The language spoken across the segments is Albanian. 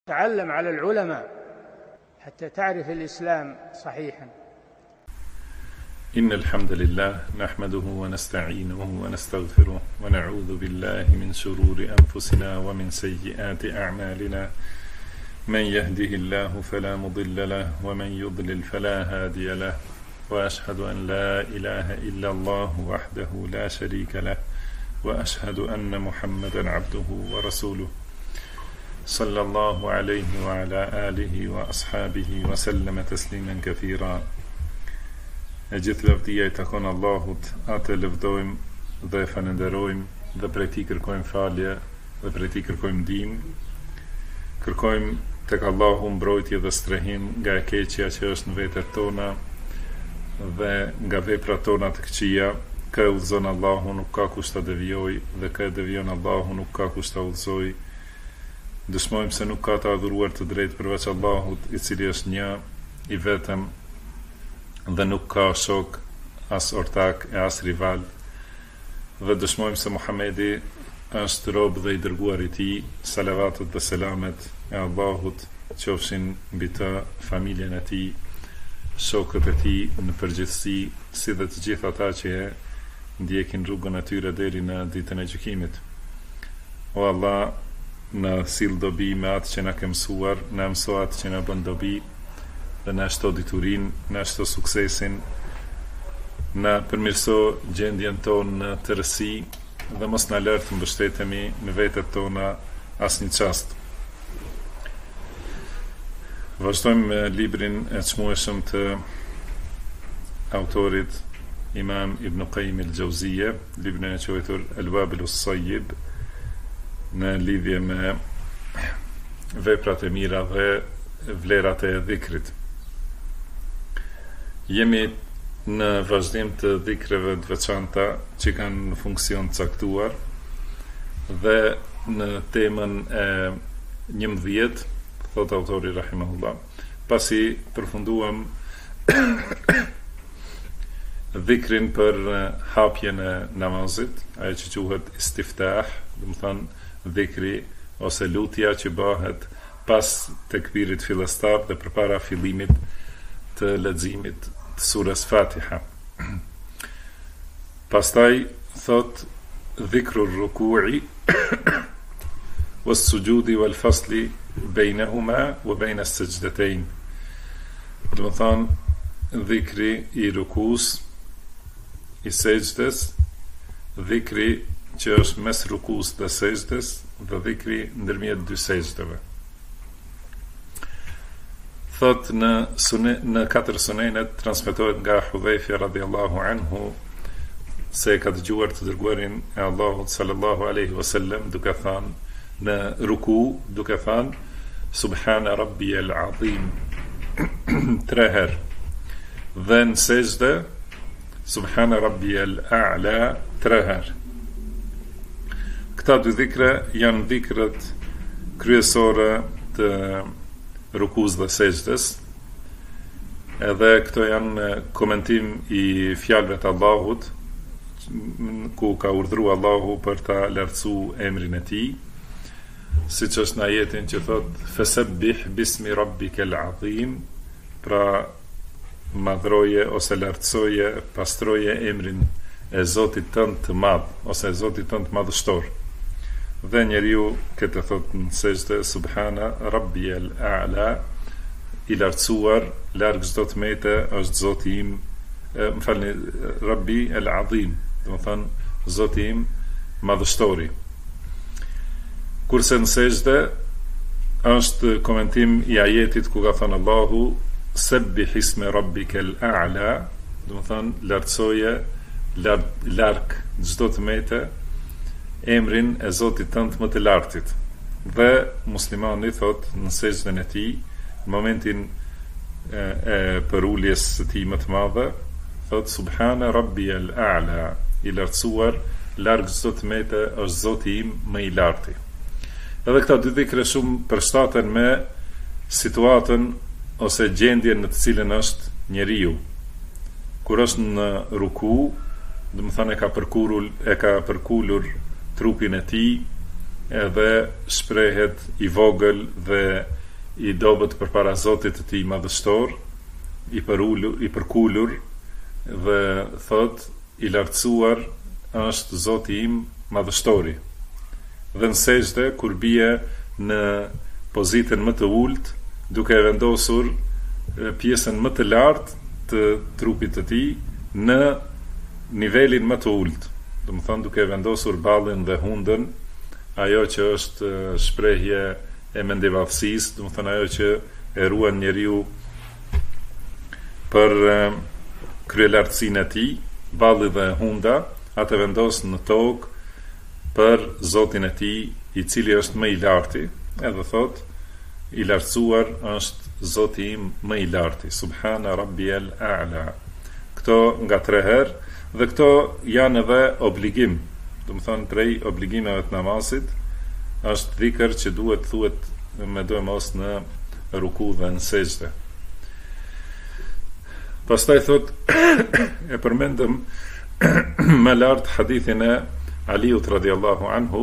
تعلم على العلماء حتى تعرف الإسلام صحيحا. إن الحمد لله نحمده ونستعينه ونستغفره ونعوذ بالله من شرور أنفسنا ومن سيئات أعمالنا، من يهده الله فلا مضل له ومن يضلل فلا هادي له، وأشهد أن لا إله إلا الله وحده لا شريك له، وأشهد أن محمدا عبده ورسوله صلى الله عليه وعلى آله وأصحابه وسلم تسليما كثيرا. E gjithë lavdia I takon Allahut, atë lëvdojmë dhe falenderojmë dhe prej Tij kërkojmë falje dhe prej Tij kërkojmë ndihmë. Kërkojmë tek Allahu mbrojtje dhe strehim nga e keqja që është në vetët tona dhe nga veprat tona të këqija. Kë udhëzon Allahu nuk ka kush ta devijojë dhe kë devijon Allahu nuk ka kush ta udhëzojë. Dëshmojmë se nuk ka të adhuruar të drejtë përveç Allahut, I cili është një I vetëm dhe nuk ka shok, as ortak e as rival, dhe dëshmojmë se Muhamedi është rob dhe I dërguar I Tij. Salavatet dhe selamet e Allahut qofshin mbi të, familjen e Tij, shokët e Tij në përgjithësi, si dhe të gjithë ata që ndjekin rrugën e tyre deri në ditën e gjykimit. O Allah, në sill dobi me atë që na ke mësuar, na mëso atë që na bën dobi, dhe na shto diturin, na shto suksesin, na përmirëso gjendjen tonë në tërësi dhe mos na lër të mbështetemi në vetët tona asnjë çast. Vazhdojmë me librin e çmueshëm të autorit Imam Ibn Qayyim al-Jauziyje, librin e quajtur Al-Wabil as-Sayyib, në lidhje me veprat e mira dhe vlerat e dhikrit. Jemi në vazhdim të dhikreve të veçanta që kanë në funksion caktuar dhe në temën e 11, thot autori rahimahullah, pasi përfunduam dhikrin për hapjen e namazit, ajo që quhet istiftah, do të thonë dhikri ose lutja që bëhet pas tekbirit fillestar dhe përpara fillimit të leximit të surës Fatiha. Pastaj thot dhikru ruku'i was sujudi wal fasli bainahuma wa bain as-sajdatayn. Do të thonë dhikri I rukus, I sejdës, dhikri që është mes rukus dhe sejdës dhe dhikri ndërmjet dy sejdëve. Thot në 4 sunenet transmetohet nga Hudhaifa radhiyallahu anhu se ka dëgjuar të dërguarin e Allahut sallallahu alaihi wasallam duke thënë në ruku, duke thënë Subhana rabbiyal azim 3 herë, dhe në sejdë Subhana rabbiyal a'la 3 herë. Këta dy dhikre janë dhikret kryesore të rukus dhe sejdës, edhe këto janë komentim I fjalëve të Allahut, ku ka urdhëruar Allahu për ta lartësu emrin e Tij, siç është në ajetin që thot fasabbih bismi rabbikal azim, pra madhroje ose lartësoje, pastroje emrin e Zotit tënd të madh ose e Zotit tënd madhështor. Dhe njeriu këtë thot në sejdë Subhana rabbiyal a'la, I lartësuar, larg çdo tmete është Zoti im, më falni, Rabbi el azim, do të thonë Zoti im madhështori. Kurse në sejdë është komentim I ajetit ku ka thënë Allahu sabbih isma rabbikal a'la, do të thonë lartësoje larg çdo tmete emrin e Zotit tënd më të lartit. Dhe muslimani thot në sejdën e tij, në momentin e përuljes së tij më të madhe, thot Subhana rabbiyal a'la, I lartësuar, larg çdo tmete është Zoti im më I larti. Edhe këta dy dhikre shumë përshtaten me situatën ose gjendjen në të cilën është njeriu. Kur është në ruku, do të thonë e ka përkulur trupin e tij edhe shprehet i vogël dhe i dobët përpara Zotit të tij madhështor, i përkulur dhe thot i lartësuar është Zoti im madhështori. Dhe në sejdë kur bie në pozitën më të ulët, duke vendosur pjesën më të lartë të trupit të tij në nivelin më të ulët. Do të thonë duke vendosur ballin dhe hundën, ajo që është shprehje e mendivallësisë, do të thonë ajo që e ruan njeriu për kryelartësinë e tij, balli dhe hunda, atë vendos në tokë për Zotin e tij, i cili është më i larti, edhe thot i lartësuar është Zoti im më i larti, subhana rabbiyal a'la. Këto nga 3 herë, dhe këto janë edhe obligim, do të thonë prej obligimeve të namazit është dhikr që duhet thuhet me do mos në ruku dhe në sejdë. Pastaj thot e përmendëm më lart hadithin e Aliut radhiyallahu anhu,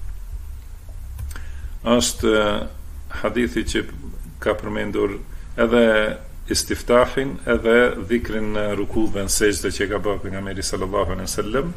është hadithi që ka përmendur edhe istiftahin edhe dhikrin në ruku dhe në sejdë që ka bërë pejgamberi sallallahu alaihi wasallam.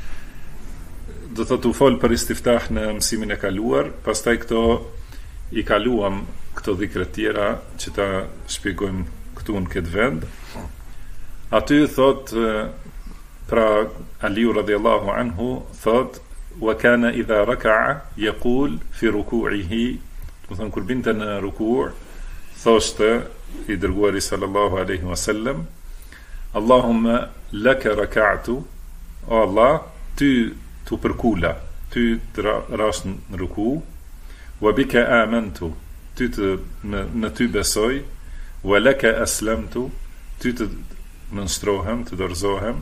Do thotë u fol për istiftah në mësimin e kaluar, pastaj këto i kaluam këto dhikra tjera që ta shpjegojmë këtu në këtë vend. Aty thot pra Aliu radhiyallahu anhu thot wa kana idha raka'a yaqul fi ruku'ihi, do thonë kur binte në ruku' thoshte i dërguari sallallahu alaihi wasallam, Allahumma laka raka'tu, o Allah, ty tu përkula, ty të rash në ruku, wa bika amantu, ty të në ty besoj, wa laka aslamtu, ty të nënshtrohem, të dorëzohem,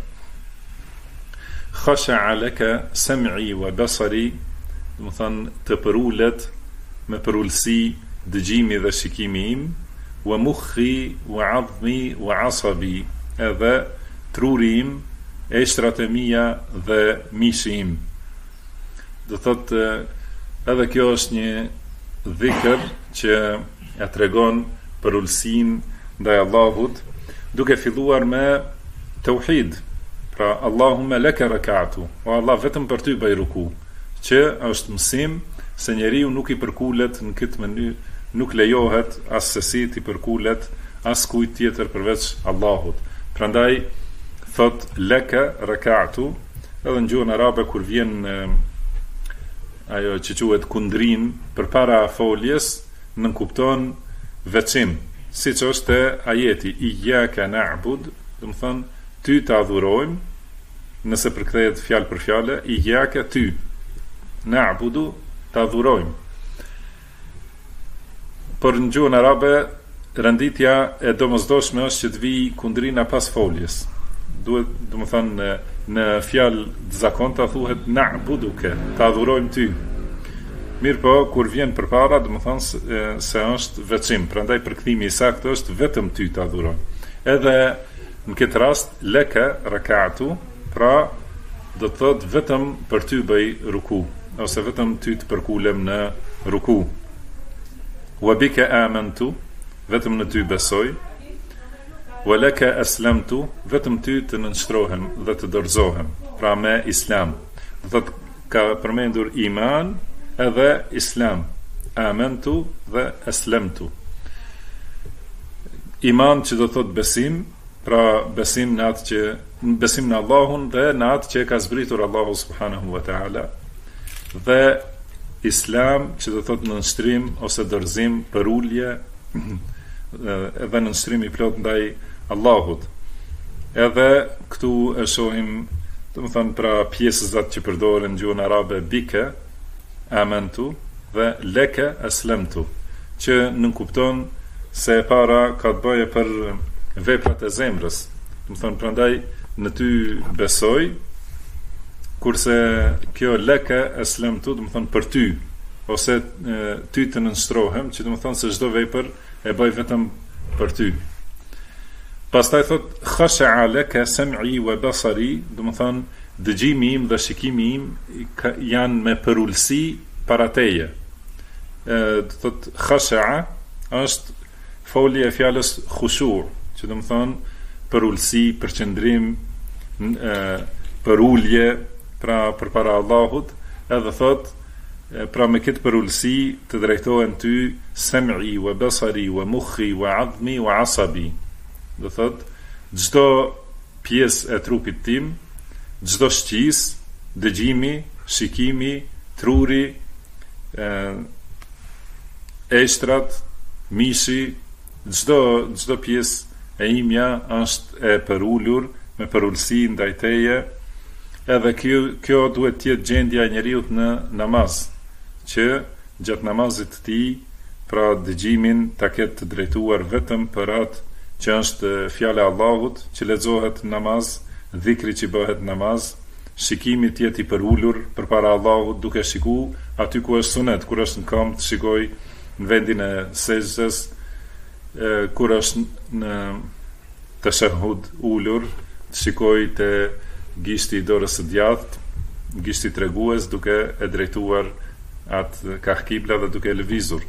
khasha'a laka sam'i wa basari, do të thonë të përulet me përullsi dëgjimi dhe shikimi im, wa mukhi wa adhmi wa asabi, edhe truri im, eshtrat e mia dhe mishi im. Do thot edhe kjo është një dhikr që ja tregon përullsin ndaj Allahut, duke filluar me tauhid. Pra Allahumma laka raka'tu, o Allah vetëm për ty bëj ruku, që është mësim se njeriu nuk i përkulet në këtë mënyrë, nuk lejohet as sesi të përkulet as kujt tjetër përveç Allahut. Prandaj thot laka raka'tu, edhe në gjuhën arabe kur vjen ajo që quhet kundrin përpara foljes, nënkupton veçim, siç është ajeti iyyaka na'bud, do të thonë ty të adhurojmë, nëse përkthehet fjalë për fjalë, iyyaka ty, na'budu të adhurojmë. Por në gjuhën arabe renditja e domosdoshme është që të vi kundrina pas foljes. Duhet, do të thonë në fjalë të zakonta thuhet na'buduke, të adhurojmë ty. Mirë po, kur vjen përpara, do të thonë se është veçim, prandaj përkthimi i saktë është vetëm ty të adhurojmë. Edhe në këtë rast leka raka'tu, pra do të thotë vetëm për ty bëj ruku, ose vetëm ty të përkulem në ruku. Wa bika amantu, vetëm në ty besoj, wa laka aslamtu, vetëm ty të nënshtrohem dhe të dorëzohem, pra me islam. Do thotë ka përmendur iman edhe islam, amantu dhe aslamtu. Iman që do thotë besim, pra besim në atë që besim në Allahun dhe në atë që ka zbritur Allahu subhanahu wa ta'ala, dhe islam që do thotë nënshtrim ose dorëzim për ulje edhe nënshtrim i plot ndaj Allahut. Edhe këtu e shohim, do të thonë pra pjesëzat që përdoren në gjuhën arabe bika amantu dhe leka aslamtu, që nënkupton se e para ka të bëje për veprat e zemrës. Do të thonë prandaj në ty besoj, kurse kjo leka aslamtu do të thonë për ty, ose ty të nënshtrohem, që do të thonë se çdo vepër e bëj vetëm për ty. Pastaj thot khasha'a laka sam'i wa basari, do të thonë dëgjimi im dhe shikimi im janë me përullsi para teje. Do thot khasha'a është folja e fjalës khushu', që do të thonë për ulësi, për qëndrim, për ulje, pra përpara Allahut, edhe thot pra me këtë për ulësi të drejtohen ty sem'i wa basari wa mukhi wa adhmi wa asabi. Do thot çdo pjesë e trupit tim, çdo shqis, dëgjimi, shikimi, truri, eshtrat, mishi, çdo pjesë e imja është e përulur me përulësi ndaj teje, edhe kjo duhet të jetë gjendja e njeriut në namaz, që gjatë namazit të tij, pra dëgjimin ta ketë të drejtuar vetëm për atë që është fjala e Allahut që lexohet në namaz, dhikri që bëhet në namaz, shikimi të jetë i përulur përpara Allahut, duke shikuar aty ku është sunet, kur është në këmbë të shikoj në vendin e sejdës, kur është në tashahhud ulur, të shikoj te gishti i dorës së djathtë, gishti tregues, duke e drejtuar atë ka kibla dhe duke lëvizur.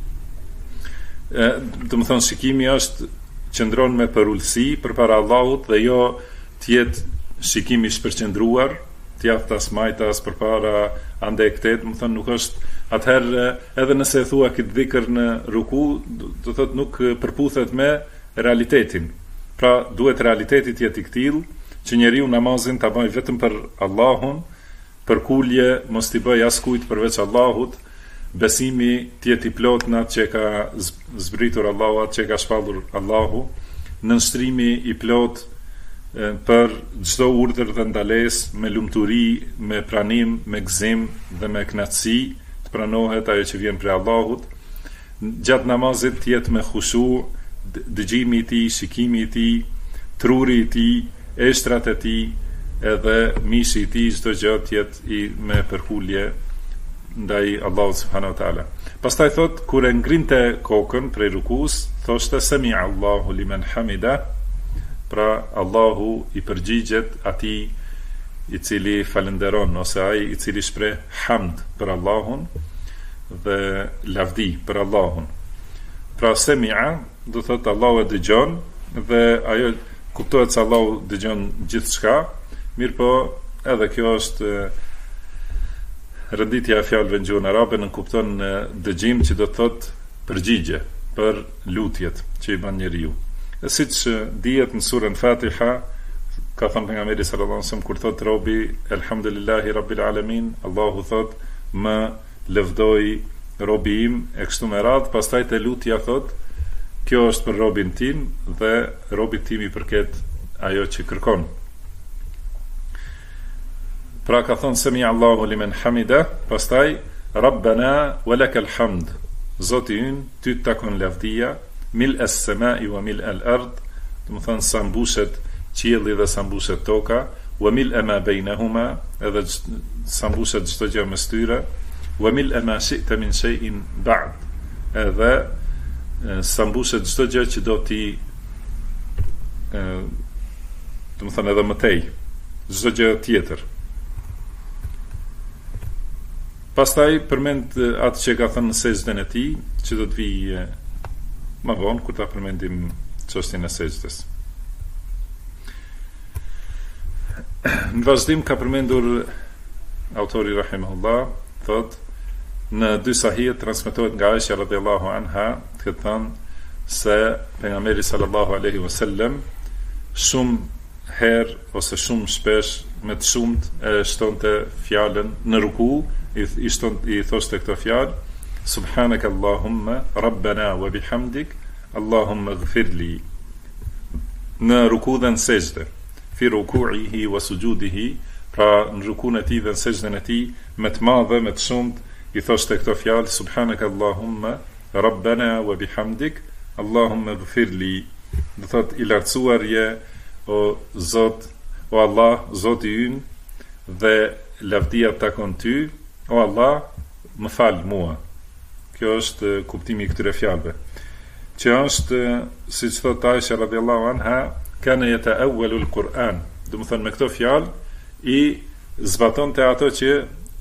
Do të thonë shikimi është qëndron me përulësi përpara Allahut dhe jo të jetë shikimi shpërqendruar, të jaftas majtas përpara ande këtet, do të thonë nuk është atëherë edhe nëse e thua këtë dhikr në ruku, do thotë nuk përputhet me realitetin. Pra duhet realiteti të jetë i tillë që njeriu namazin ta bëjë vetëm për Allahun, për kulje mos t'i bëj askujt përveç Allahut, besimi të jetë i plot në atë që ka zbritur Allahu, atë që ka shpallur Allahu, nënshtrimi i plot për çdo urdhër dhe ndalesë, me lumturi, me pranim, me gëzim dhe me kënaqësi, të pranohet ajo që vjen prej Allahut. Gjatë namazit të jetë me khushu, dëgjimi i tij, shikimi i tij, truri i tij, eshtrat e tij, edhe mishi i tij, çdo gjë të jetë me përkulje ndaj Allahut subhanahu wa taala. Pastaj thot kur e ngrinte kokën prej rukus, thoshte sami Allahu liman hamida, pra Allahu i përgjigjet atij i cili falenderon, ose ai i cili shpreh hamd për Allahun dhe lavdi për Allahun. Pra sami'a do thot Allahu e dëgjon, dhe ajo kuptohet se Allahu dëgjon gjithçka, mirë po edhe kjo është rënditja e fjalëve në gjuhën arabe, në kupton dëgjim që do të thot përgjigje për lutjet që i bën njeriu. Siç dihet në surën Fatiha, ka thënë pejgamberi sallallahu alajhi wasallam kur thot robi elhamdulillahi rabbil alamin, Allahu thot më lëvdoi robi im e kështu me radhë, pastaj te lutja thot kjo është për robin tim dhe robit tim i përket ajo që kërkon. Pra ka thonë sami Allahu limen hamida, pastaj Rabbana walakal hamd, Zoti ynë, ty të takon lavdia, mil es semai wa mil el ard, të më thonë sa mbushet qielli dhe sa mbushet toka, wa mil e ma bejnahuma, edhe sa mbushet çdo gjë mes tyre, wa mil e ma shi'ta min shay'in ba'd, edhe sa mbushet çdo gjë që do ti të më thonë edhe mëtej, çdo gjë tjetër. Pastaj përmend atë që ka thënë në sejdën e tij, që do të vijë më vonë kur ta përmendim çështjen e sejdës. Në vazhdim ka përmendur autori rahimahullah, thot në dy sahih transmetohet nga Aisha radhiyallahu anha, të thënë se pejgamberi sallallahu alaihi wasallam shumë herë ose shumë shpesh me të shumt e shtonte fjalën në ruku, i thoshte këto fjalë: Subhanak Allahumma Rabbana wa bihamdik Allahumma ighfirli, në ruku dhe në sejdë, fi ruku'ihi wa sujudihi, pra në rukun e tij dhe në sejdën e tij, me të madhe, me të shumt i thoshte këto fjalë: Subhanak Allahumma Rabbana wa bihamdik Allahumma ighfirli, do thot i lartësuar je o Zot, o Allah, Zoti ynë, dhe lavdia takon ty, o Allah, më fal mua. Kjo është kuptimi i këtyre fjalëve, që është, siç thot Aisha radhiyallahu anha, kana yata'awwalu al-Qur'an, do të thonë me këto fjalë i zbatonte ato që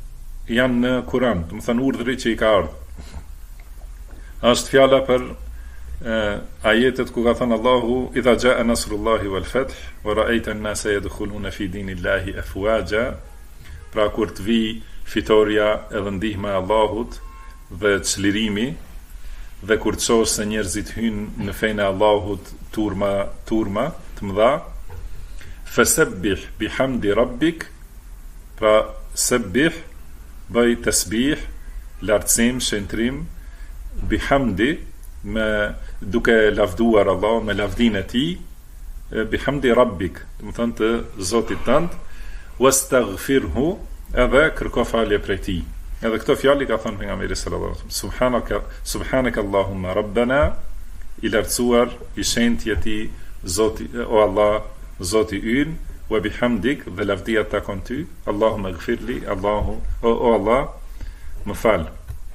janë në Kur'an, do të thënë urdhri që i ka ardhur. Është fjala për ajetet ku ka thënë Allahu idha jaa nasrullahi wal fath wa ra'aita an-nasa yadkhuluna fi dinillahi afwaja, pra kur të vi fitoria edhe ndihma e Allahut dhe çlirimi, dhe kur të shohësh se njerëzit hynë në fenë e Allahut turma të mëdha, fasabbih bihamdi rabbik, pra sabbih bëj tasbih, lartësim, shëntrim, bihamdi, me duke lavduar Allah, me lavdin e tij, bihamdi rabbik, do të thënë të Zotit tënd, wastaghfirhu, edhe kërko falje prej tij. Edhe këto fjalë ka thënë pejgamberi sallallahu alaihi wasallam, subhanaka Allahumma rabbana, i lartësuar, i shenjtë jeti Zoti, o Allah, Zoti ynë, wa bihamdik, dhe lavdia të takon ty, Allahumma gfirli, o Allah, më fal.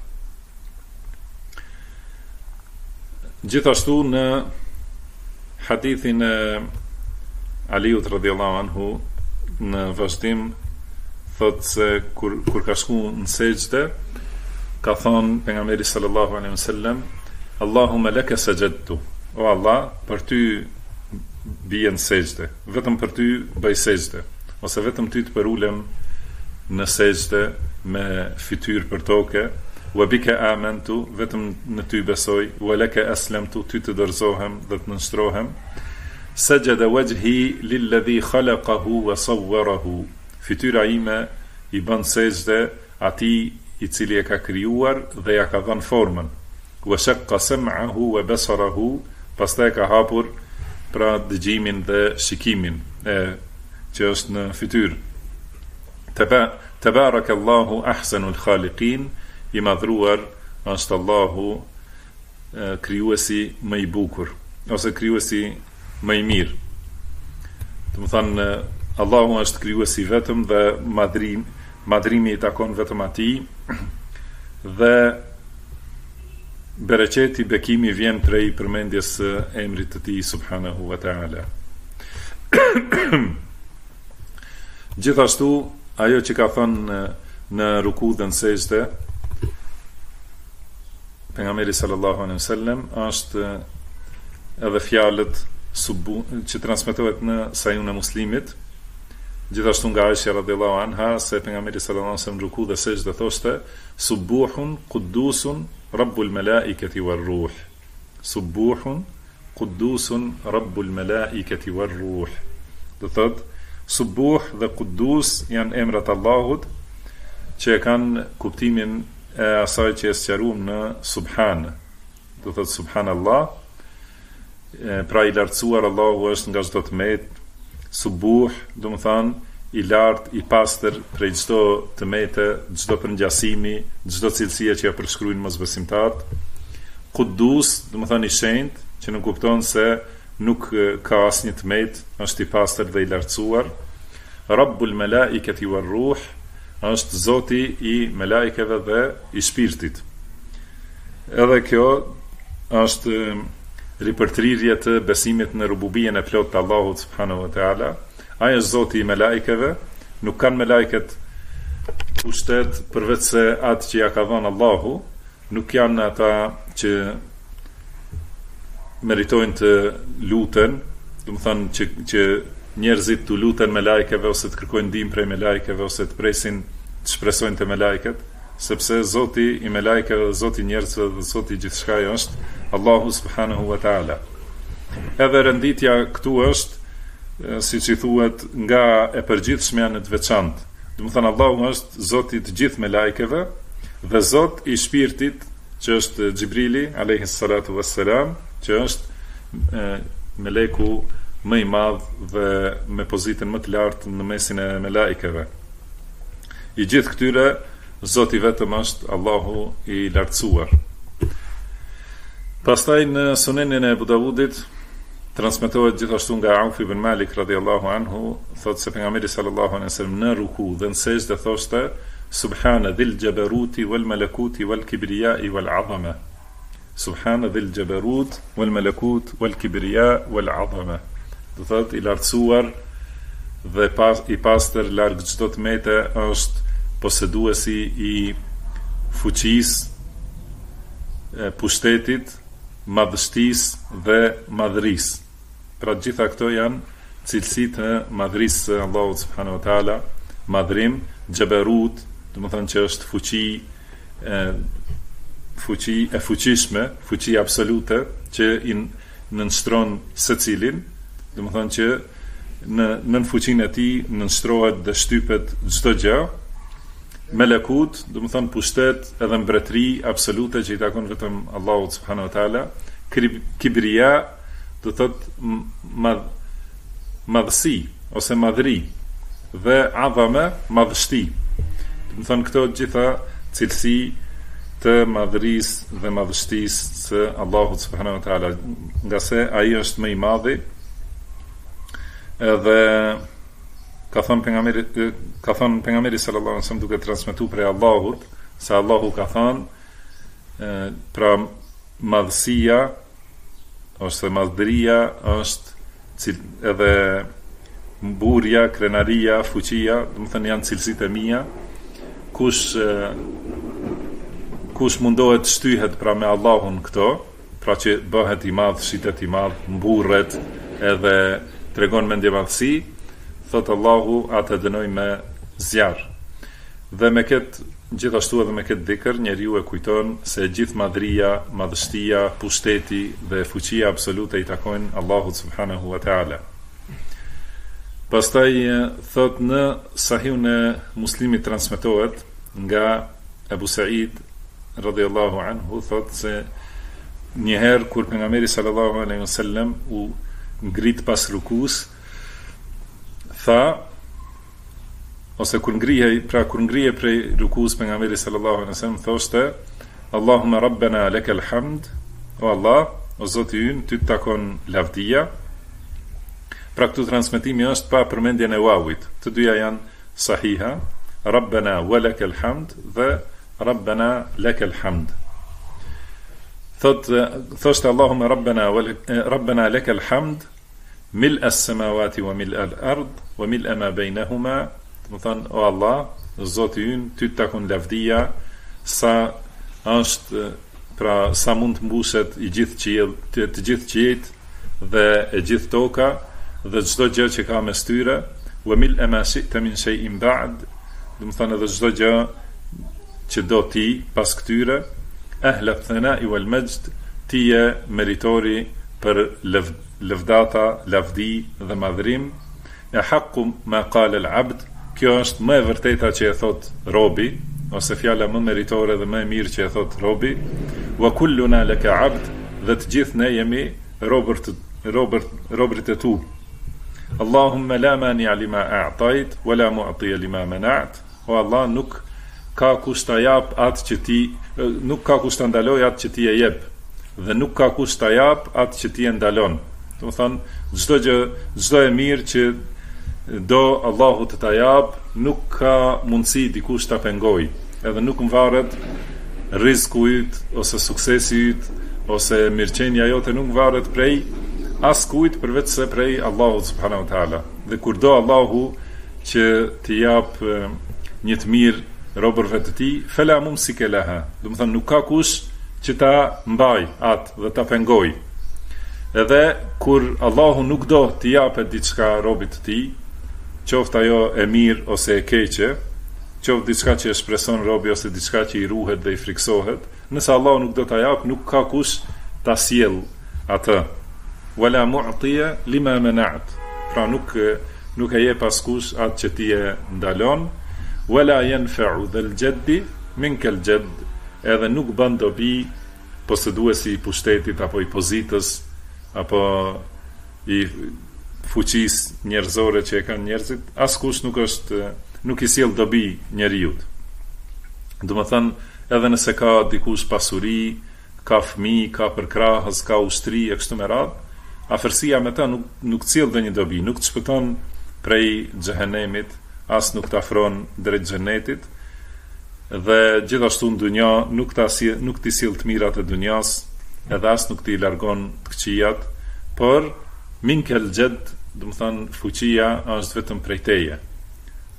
Gjithashtu në hadithin e Aliut radhiyallahu anhu, në vazhdim thotë se kur ka shku në sejdë, ka thonë pejgamberi sallallahu alaihi wasallam, Allahumma laka sajadtu, o Allah, për ty bie në sejdë, vetëm për ty bëj sejdë, ose vetëm ty të përulem në sejdë me fytyrë për tokë, wa bika amantu, vetëm në ty besoj, wa laka aslamtu, ty të dorëzohem dhe të nënshtrohem, sajada wajhi lilladhi khalaqahu wa sawwarahu, fytyra ime i bën sejdë atij i cili e ka krijuar dhe ja ka dhënë formën, wa shaqqa sam'ahu wa basarahu, pastaj ka hapur pra dëgjimin dhe shikimin që është në fytyrë. Tabarakallahu ahsanul khaliqin, i madhruar është Allahu krijuesi më i bukur, ose krijuesi më i mirë. Do të thënë Allahu është krijuesi vetëm dhe madhrimi i takon vetëm atij, dhe bereqeti, bekimi vjen prej përmendjes së emrit të tij subhanahu wa ta'ala. Gjithashtu ajo që ka thënë në ruku dhe në sejdë pejgamberi sallallahu alaihi wasallam është edhe fjalët që transmetohet në Sahihun e Muslimit, gjithashtu nga Aisha radhiyallahu anha, se pejgamberi sallallahu alaihi wasallam ruku dhe sejdë thoshte subuhun quddusun rabbul malaikati war ruh, subuhun quddusun rabbul malaikati war ruh. Do thot subuh dhe quddus janë emrat Allahut që kanë kuptimin e asaj që e sqaruam në subhan. Do thot subhanallah, pra i lartësuar Allahu është nga çdo tmet, subuh do të thonë i lartë, i pastër prej çdo tmete, çdo përngjasimi, çdo cilësie që ja përshkruajnë mosbesimtarët. Quddus do të thonë i shenjtë, që nuk kupton se nuk ka asnjë tmet, është i pastër dhe i lartësuar. Rabbul malaikati war ruh, është Zoti i melajkeve dhe i shpirtit. Edhe kjo është ripërtrirje të besimit në rububien e plot të Allahut subhanahu wa ta'ala. Ai është Zoti i melajkeve, nuk kanë melajket pushtet përveç se atë që ja ka dhënë Allahu, nuk janë ata që meritojnë të luten, do të thonë që njerëzit të luten me lajkeve, ose të kërkojnë ndihmë prej me lajkeve, ose të presin të shpresojnë te me lajket, sepse Zoti i me lajkeve, Zoti i njerëzve dhe Zoti i gjithçka është Allahu subhanahu wa ta'ala. Edhe renditja këtu është, siç i thuhet, nga e përgjithshmja në të veçantë. Do të thënë Allahu është Zoti i të gjithë me lajkeve dhe Zot i shpirtit, që është Xhibrili alayhi salatu wassalam, që është meleku më i madh dhe me pozitën më të lartë në mesin e melajkeve. I gjithë këtyre Zoti vetëm është Allahu i lartësuar. Pastaj në Sunenin e Abu Davudit transmetohet gjithashtu nga Auf ibn Malik radhiyallahu anhu, thotë se pejgamberi sallallahu alaihi wasallam në ruku dhe në sejdë thoshte subhana dhil jabaruti wal malakuti wal kibriya'i wal 'azama. Subhana dhil jabarut wal malakut wal kibriya wal 'azama. Do thot i lartësuar dhe i pastër larg çdo tmete është poseduesi i fuqisë, pushtetit, madhështisë dhe madhërisë. Pra gjitha këto janë cilësitë e madhërisë së Allahut subhanahu wa taala, madhrim, xhaberut, do të thonë që është fuqi e fuqishme, fuqi absolute që i nënshtron secilin, do të thonë që në fuqinë e tij nënshtrohet dhe shtypet çdo gjë. Melekut, do të thonë pushtet edhe mbretëri absolute që i takon vetëm Allahut subhanahu wa taala. Kibria, do thotë madhësi ose madhëri, dhe adhame, madhështi. Do të thonë këto gjitha cilësi të madhërisë dhe madhështisë së Allahut subhanahu wa taala, nga se ai është më i madhi. Edhe ka thënë pejgamberi sallallahu alaihi wasallam duke transmetuar prej Allahut, se Allahu ka thënë pra madhësia ose madhëria është edhe mburja, krenaria, fuqia, do të thënë janë cilësitë e mia. Kush mundohet shtyhet pra me Allahun këto, pra që bëhet i madh, shitet i madh, mburret edhe tregon mendje madhësi, thot Allahu atë dënoj me zjarr. Dhe me këtë, gjithashtu edhe me këtë dhikr, njeriu e kujton se gjithë madhëria, madhështia, pushteti dhe fuqia absolute i takojnë Allahut subhanahu wa taala. Pastaj thot në Sahihun e Muslimit transmetohet nga Abu Sa'id radhiyallahu anhu, thot se njëherë kur pejgamberi sallallahu alaihi wasallam u ngrit pas rukus, tha, ose kur ngrihej prej rukus pejgamberi sallallahu alaihi wasallam thoshte: Allahumma rabbana lakal hamd, o Allah, o Zoti ynë, ty të takon lavdia. Pra këtu transmetimi është pa përmendjen e wawit. Të dyja janë sahiha, rabbana wa lakal hamd dhe rabbana lakal hamd. Thoshte Allahumma rabbana lakal hamd mil'a as-samawati wa mil'a al-ard wa mil'a ma baynahuma. Do thënë, o Allah, Zoti ynë, ty të takon lavdia sa mund të mbushet të gjithë qiejt dhe e gjithë toka dhe çdo gjë që ka mes tyre, wa mil'a ma shi'ta min shay'in ba'd, do të thënë edhe çdo gjë që do ti pas këtyre, ahla thana'i wal majd, ti je meritori për lëvdata, lavdi dhe madhrim. E haqqu ma qala al-abd, kjo është më e vërteta që e thot robi, ose fjala më meritore dhe më e mirë që e thot robi. Wa kulluna laka abd, dhe të gjithë ne jemi robërit e tu. Allahumma la mani'a lima a'tajt, wa la mu'tiya lima mana'at. O Allah, nuk ka kush ta jap atë që ti, nuk ka kush ta ndaloj atë që ti e jep, dhe nuk ka kush ta jap atë që ti e ndalon. Do të thonë, çdo e mirë që do Allahu të ta jap, nuk ka mundësi dikush ta pengoj, edhe nuk varet rizku yt ose suksesi yt ose mirëqenia jote, nuk varet prej askujt përveç se prej Allahut subhanahu wa taala. Dhe kur do Allahu që t'i jap një të mirë robërve të tij, fela mumsike laha, do të thonë nuk ka kush që ta mbaj atë dhe ta pengoj. Edhe kur Allahu nuk do t'i japet diçka robit të tij, qoftë ajo e mirë ose e keqe, qoftë diçka që e shpreson robi ose diçka që i ruhet dhe i friksohet, nëse Allahu nuk do t'a jap, nuk ka kush ta sjell atë. Wala mu'tiya lima mana'at, pra nuk e jep askush atë që ti e ndalon. Wala yanfa'u dhal jaddi minka al jadd, edhe nuk bën dobi poseduesi i pushtetit apo i pozitës apo i fuqisë njerëzore që e kanë njerëzit, askush nuk i sjell dobi njeriu. Do të thënë, edhe nëse ka dikush pasuri, ka fëmijë, ka përkrahës, ka ushtri e kështu me radhë, afërsia me ta nuk sjell ndonjë dobi, nuk të shpëton prej xhehenemit, as nuk të afron drejt xhenetit, dhe gjithashtu në dunja nuk t'i sjell të mirat e dunjas, edhe as nuk t'i largon të këqijat, por minkel gjed, do të thënë fuqia është vetëm prej teje.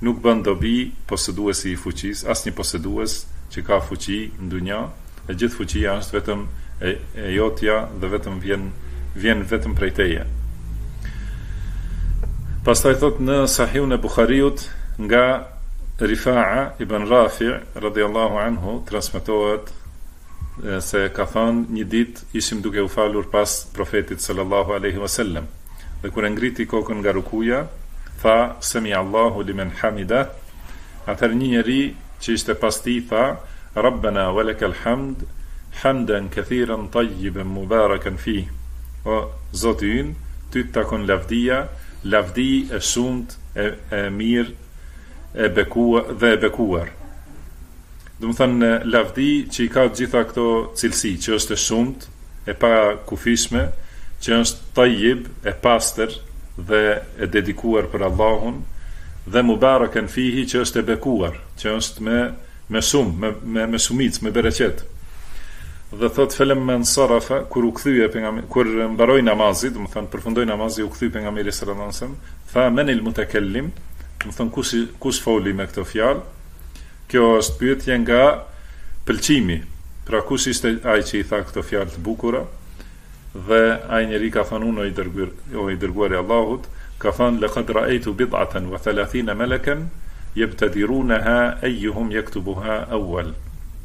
nuk bën dobi posëduesi i fuqisë, asnjë posëdues që ka fuqi në dunja, e gjithë fuqia është vetëm e jotja dhe vetëm vjen vetëm prej teje. Pastaj thot në Sahihun e Buhariut nga Rifa'a ibn Rafi' radhiyallahu anhu transmetohet se ka thënë një ditë ishim duke u falur pas profetit sallallahu alaihi wasallam dhe kur e ngriti kokën nga rukuja tha semi Allahu limen hamida. Atëherë një njeri që ishte pas tij tha Rabbana walakal hamd hamdan kathiran tayyiban mubarakan fi. O Zoti ynë, ty të takon lavdia, lavdi e shumt, e mirë, e bekuar. Do të thënë lavdi që i ka gjitha këto cilësi, që është e shumt, e pa kufishme, që është tayyib, e pastër dhe e dedikuar për Allahun, dhe mubarakan fihi, që është e bekuar, që është me shumë, me shumicë, me bereqet. Dhe thot felem me nësarafa, kur u kthye kur mbaroi namazi, do të thënë përfundoi namazi, u kthy pejgamberi sallallahu alajhi wasallam, tha menil mutakallim, do të thënë kush foli me këtë fjalë. Kjo është pyetje nga pëlqimi. Pra kush ishte ai që i tha këto fjalë të bukura? Dhe ai njeri ka thënë unë o i dërguari i Allahut, ka thënë laqad ra'aytu bid'atan wa 30 malakan yabtadirunaha ayyuhum yaktubuha awwal.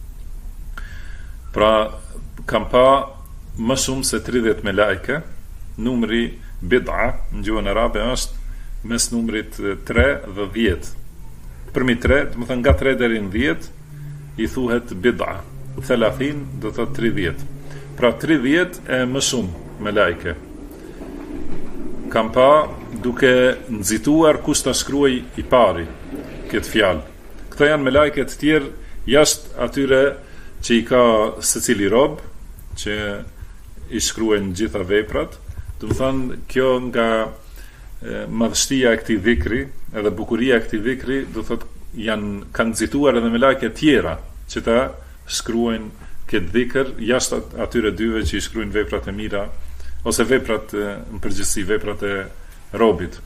Pra kam pa më shumë se 30 melajke. Numri bid'a në gjuhën arabe është mes numrit 3 dhe 10. Përmi 3, do të thënë nga 3 deri në 10 i thuhet bid'a. 30 do të thotë 30. Pra 30 e më shumë melajke. Kam pa duke nxituar kush ta shkruaj i pari këtë fjalë. Këta janë melajke të tjerë jashtë atyre që i ka secili rob, që i shkruajnë gjitha veprat. Do të thënë kjo nga madhështia e këtij dhikri, edhe bukuria e këtij dhikri, do thotë kanë nxituar edhe melajke tjera që ta shkruajnë këtë dhikr jashtë atyre dyve që i shkruajnë veprat e mira ose veprat në përgjithësi, veprat e robit.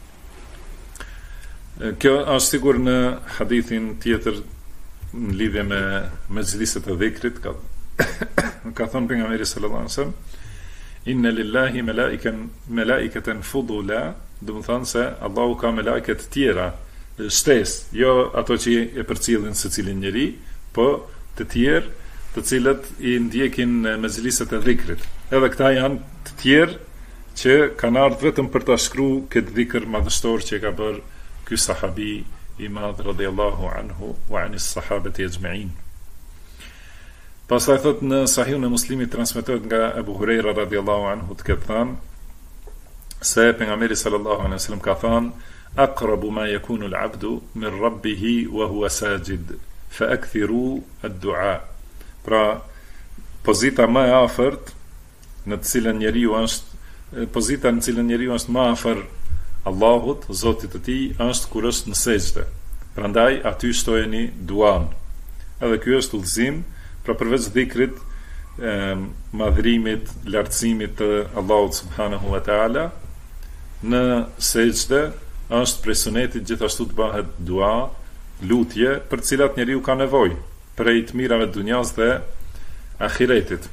Kjo është sigur në hadithin tjetër në lidhje me mezhliset e dhikrit, ka thënë pejgamberi sallallahu alajhi wasallam inna lillahi malaikatan fudula, do të thonë se Allahu ka melajke të tjera, shtesë, jo ato që e përcjellin secilin njeri, po të tjerë të cilët i ndjekin mezhliset e dhikrit. Edhe këta janë të tjerë që kanë ardhur vetëm për ta shkruar këtë dhikr madhështor që ka bërë ky sahabi i madh radhiyallahu anhu wa anis sahabati ajma'in. Pastaj thot në Sahihun e Muslimit transmetohet nga Abu Huraira radhiyallahu anhu të ketë thënë se pejgamberi sallallahu alaihi wasallam ka thënë aqrabu ma yakunu al-'abdu min rabbih wa huwa sajid fa akthiru ad-du'a. Pra pozita më e afërt në të cilën njeriu është pozita në cilën njeriu është më afër Allahut, Zotit të tij, është kur është në sejdë. Prandaj aty shtojeni duan. Edhe ky është udhëzim, pra përveç dhikrit, madhrimit, lartësimit të Allahut subhanahu wa taala, në sejdë është prej sunetit gjithashtu të bëhet dua, lutje për të cilat njeriu ka nevojë, prej të mirave të dunjas dhe ahiretit.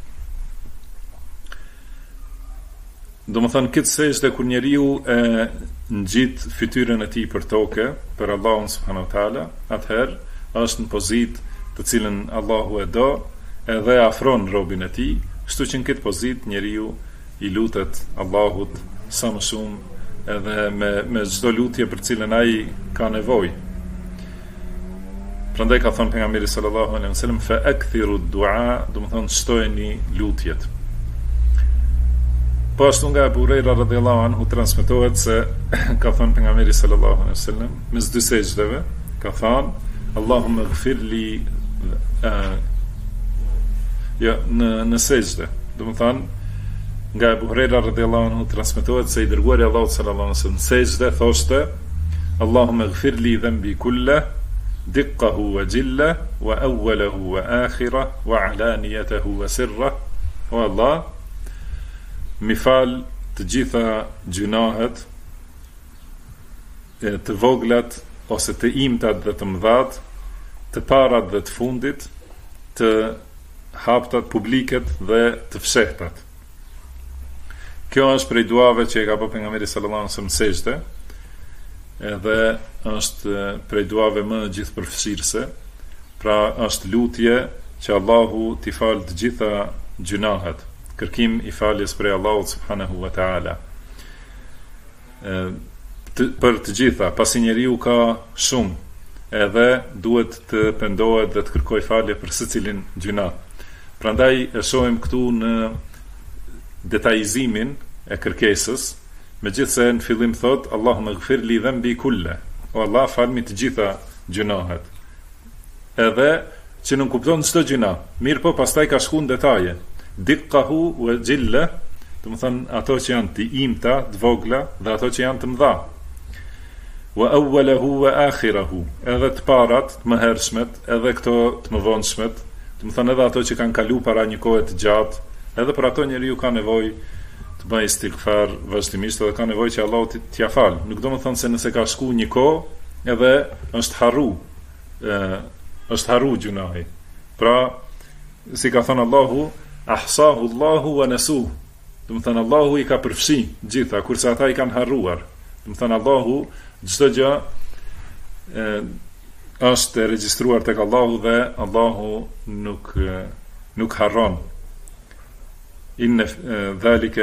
Do më thënë këtë sejdë kur njeriu e ngjit fytyrën e tij për tokë, për Allahun subhanahu wa taala, atëherë është në pozitë të cilën Allahu e do, edhe afron robin e tij, kështu që në këtë pozitë njeriu i lutet Allahut sa më shumë, edhe me çdo lutje për cilën ai ka nevojë. Prandaj ka thënë pejgamberi sallallahu alaihi wasallam fa akthiru ad-du'a, do të thonë shtojeni lutjet. Po ashtu nga Abu Huraira radhiyallahu anhu transmetohet se ka thënë pejgamberi sallallahu alaihi wasallam mes dy sejdave, ka thënë Allahumma ighfir li në sejdë. Do të thonë nga Abu Huraira radhiyallahu anhu transmetohet se i dërguari i Allahut sallallahu alaihi wasallam në sejdë thoshte Allahumma ighfir li dhanbi kullahu diqqahu wa jilla wa awwalahu wa akhirahu wa alaniyatahu wa sirrahu. O Allah, mi fal të gjitha gjunahet, të voglat ose të imtat dhe të mëdhat, të parat dhe të fundit, të haptat, publiket dhe të fshehtat. Kjo është prej duave që e ka bërë pejgamberi sallallahu alaihi wasallam sejdë, edhe është prej duave më gjithëpërfshirëse, pra është lutje që Allahu t'i falë të gjitha gjunahet, kërkim i faljes prej Allahut subhanahu wa ta'ala. Për të gjitha, pasi njeriu ka shumë, edhe duhet të pendohet dhe të kërkoj falje për secilin gjuna. Prandaj e shohim këtu në detajizimin e kërkesës, megjithse në fillim thot Allahumma ighfir li dhanbi kulle, o Allah falmi të gjitha gjunahet. Edhe që nuk kupton çdo gjuna, mirë po pastaj ka shku në detaje. Diqqahu wa jilla, do të thënë ato që janë të imta, të vogla dhe ato që janë të mëdha. Wa awwalahu wa akhirahu, edhe të parat, të mëhershmet, edhe këto të mëvonshmet, do të thënë edhe ato që kanë kalu para një kohe të gjatë, edhe për ato njeriu ka nevojë të bëjë istighfar vazhdimisht dhe ka nevojë që Allahu t'ia falë. Nuk do të thënë se nëse ka shku një kohë edhe është harru gjunahi. Pra, si ka thënë Allahu, ahsahu Allahu wa nasuhu. Do të thënë Allahu i ka përfshi gjitha, kurse ata i kanë harruar. Do të thënë Allahu çdo gjë është regjistruar tek Allahu dhe Allahu nuk harron. Inna dhalika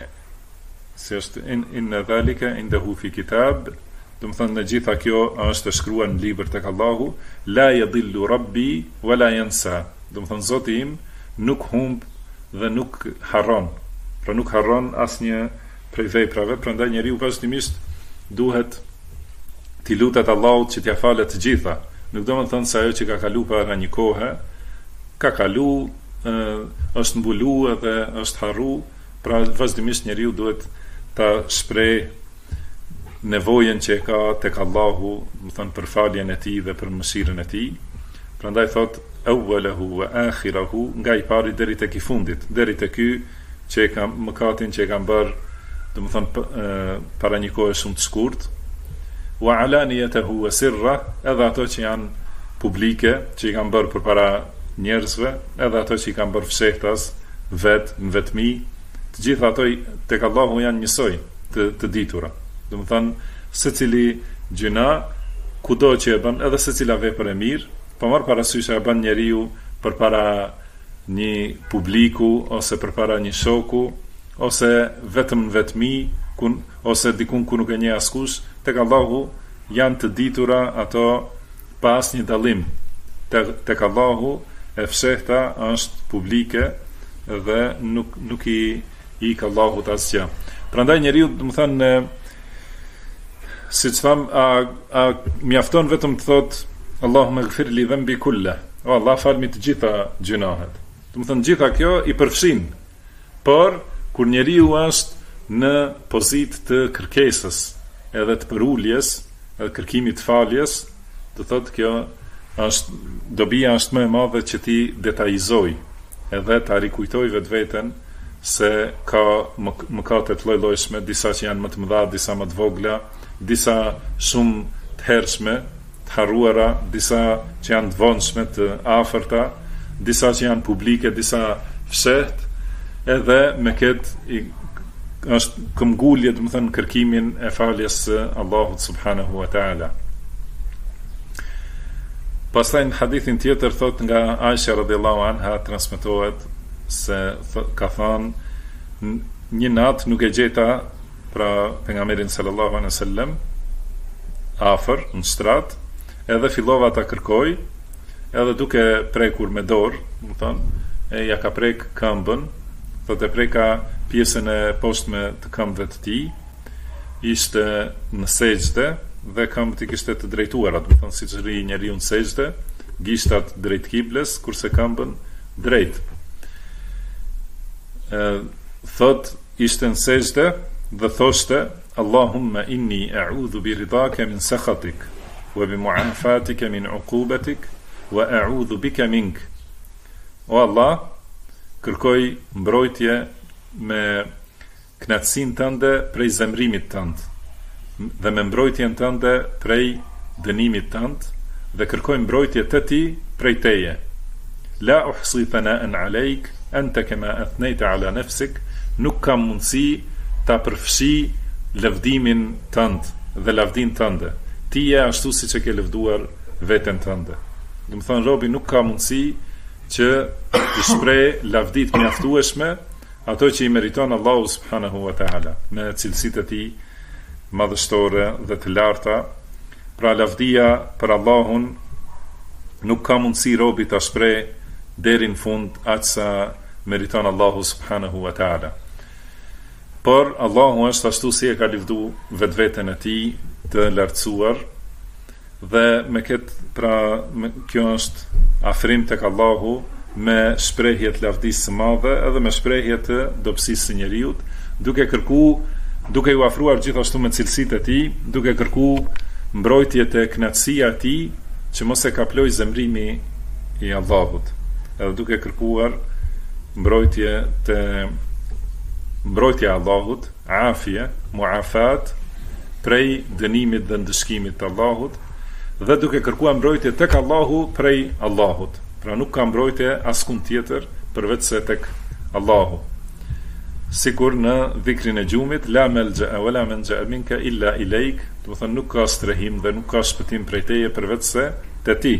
inna dhalika indahu fi kitab, do të thënë në gjitha kjo është e shkruar në libër tek Allahu, la yadillu rabbi wala yansa, do të thënë Zoti im nuk humb dhe nuk harron, pra nuk harron asnjë prej veprave. Prandaj njeriu vazhdimisht duhet t'i lutet Allahut që t'ia falet të gjitha. Nuk do të thënë se ajo që ka kalu para një kohe, ka kalu, është mbulu edhe është harru, pra vazhdimisht njeriu duhet ta shpreh nevojën që e ka tek Allahu, do të thënë për faljen e tij dhe për mëshirën e tij. Prandaj thot awwalahu wa akhirahu, nga i pari deri tek i fundit, deri tek ky që e ka mëkatin që e ka bërë, do të thënë para një kohe shumë të shkurtë. Wa alaniyatahu wa sirra, edhe ato që janë publike, që i kanë bërë përpara njerëzve, edhe ato që i kanë bërë fshehtas, në vetmi, të gjitha ato tek Allahu janë njësoj të ditura. Do të thënë secili gjuna, kudo që e bën, edhe secila vepër e mirë, po marr parasysh e bën njeriu përpara një publiku ose përpara një shoku, ose vetëm në vetmi, ose dikun ku nuk e njeh askush, tek Allahu janë të ditura ato pa asnjë dallim. Tek Allahu e fshehta është publike dhe nuk i ka Allahut asgjë. Prandaj njeriu, do të thënë, siç tham, a mjafton vetëm të thot Allahumma ighfir li dhanbi kulle, o Allah falmi të gjitha gjunahet. Do të thënë gjitha kjo i përfshin. Por kur njeriu është në pozitë të kërkesës, edhe të përuljes, edhe kërkimit të faljes, do thotë kjo është dobia është më e madhe që ti detajizoj, edhe ta rikujtoj vetveten se ka mëkate të lloj-llojshme, disa që janë më të mëdha, disa më të vogla, disa shumë të hershme, të harruara, disa që janë të vonshme, të afërta, disa që janë publike, disa fsheht, edhe me këtë është këmbgulje, do të thënë, kërkimin e faljes së Allahut subhanahu wa taala. Pastaj në hadithin tjetër thot nga Aisha radhiyallahu anha transmetohet se ka thënë një natë nuk e gjeta pra pejgamberin sallallahu alaihi wasallam afër në shtrat, edhe fillova ta kërkoj, edhe duke prekur me dorë, do të thënë, ja ka prek këmbën, thotë preka pjesën e poshtme të këmbëve të tij, ishte në sejdë dhe këmbët i kishte të drejtuara, do të thonë siç rri njeriu në sejdë, gishtat drejt kibles, kurse këmbën drejt. Thot ishte në sejdë dhe thoshte Allahumma inni a'udhu bi ridaka min sakhatik wa bi mu'afatika min 'uqubatik wa a'udhu bika mink. O Allah, kërkoj mbrojtje me knatësinë tënde prej zemrimit tënd dhe me mbrojtjen tënde prej dënimit tënd dhe kërkoj mbrojtje të ti prej teje. La uhsi thana'an alejk, anta kama athnejta ala nafsik, nuk kam mundësi ta përfshi lëvdimin tënd dhe lavdin tënde. Ti je ashtu si që ke lëvduar veten tënde. Do të thonë robi nuk ka mundësi që të shpreh lavdit mjaftueshme ato që i meriton Allahu subhanahu wa ta'ala me cilësitë e tij madhështore dhe të larta. Pra lavdia për Allahun nuk ka mundësi robi ta shpreh deri në fund aq sa meriton Allahu subhanahu wa ta'ala. Por Allahu është ashtu si e ka lëvdu vetveten e tij të lartësuar dhe me kjo është afrim tek Allahu me shprehje të lavdisë së madhe edhe me shprehje të dobësisë së njeriut, duke u afruar gjithashtu me cilësitë e tij, duke kërku mbrojtje të kënaqësia e tij që mos e kaploj zemrimi i Allahut, edhe duke kërkuar mbrojtja e Allahut, afie, muafat prej dënimit dhe ndëshkimit të Allahut, dhe duke kërkuar mbrojtje tek Allahu prej Allahut. Pra nuk ka mbrojtje askund tjetër përveç se tek Allahu. Sikur në dhikrin e gjumit, la malja wala manja minka illa ilejk, do të thonë nuk ka strehim dhe nuk ka shpëtim prej teje përveç se te ti.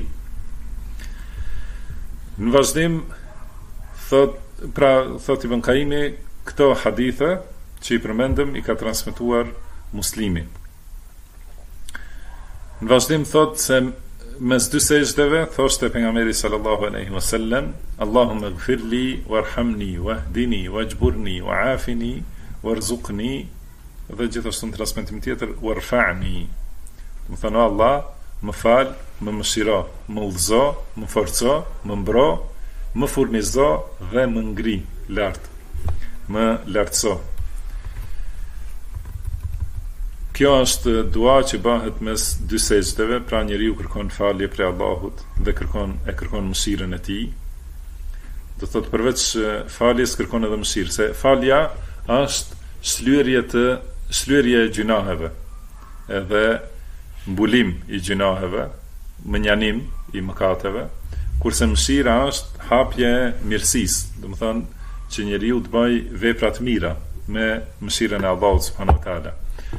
Në vazhdim thot Ibn Qayyimi, këto hadithe që i përmendëm i ka transmetuar Muslimi. Në vazhdim thot se mes dy sejdeve thoshte pejgamberi sallallahu alaihi wasallam, Allahumma ighfirli warhamni wahdini wajburni wa'afini warzuqni, dhe gjithashtu në transmetim tjetër warfa'ni. Do thonë Allah, më fal, më mëshiro, më udhëzo, më forco, më mbro, më furnizo dhe më ngri lart, më lartëso. Kjo është dua që bëhet mes dy sejdeve, pra njeriu kërkon falje prej Allahut dhe kërkon mëshirën e tij. Do thotë përveç faljes kërkon edhe mëshirë, se falja është shlyerje e gjunaheve, edhe mbulim i gjunaheve, mënjanim i mëkateve, kurse mëshira është hapje e mirësisë, do të thonë që njeriu të bëj vepra të mira me mëshirën e Allahut subhanahu wa taala.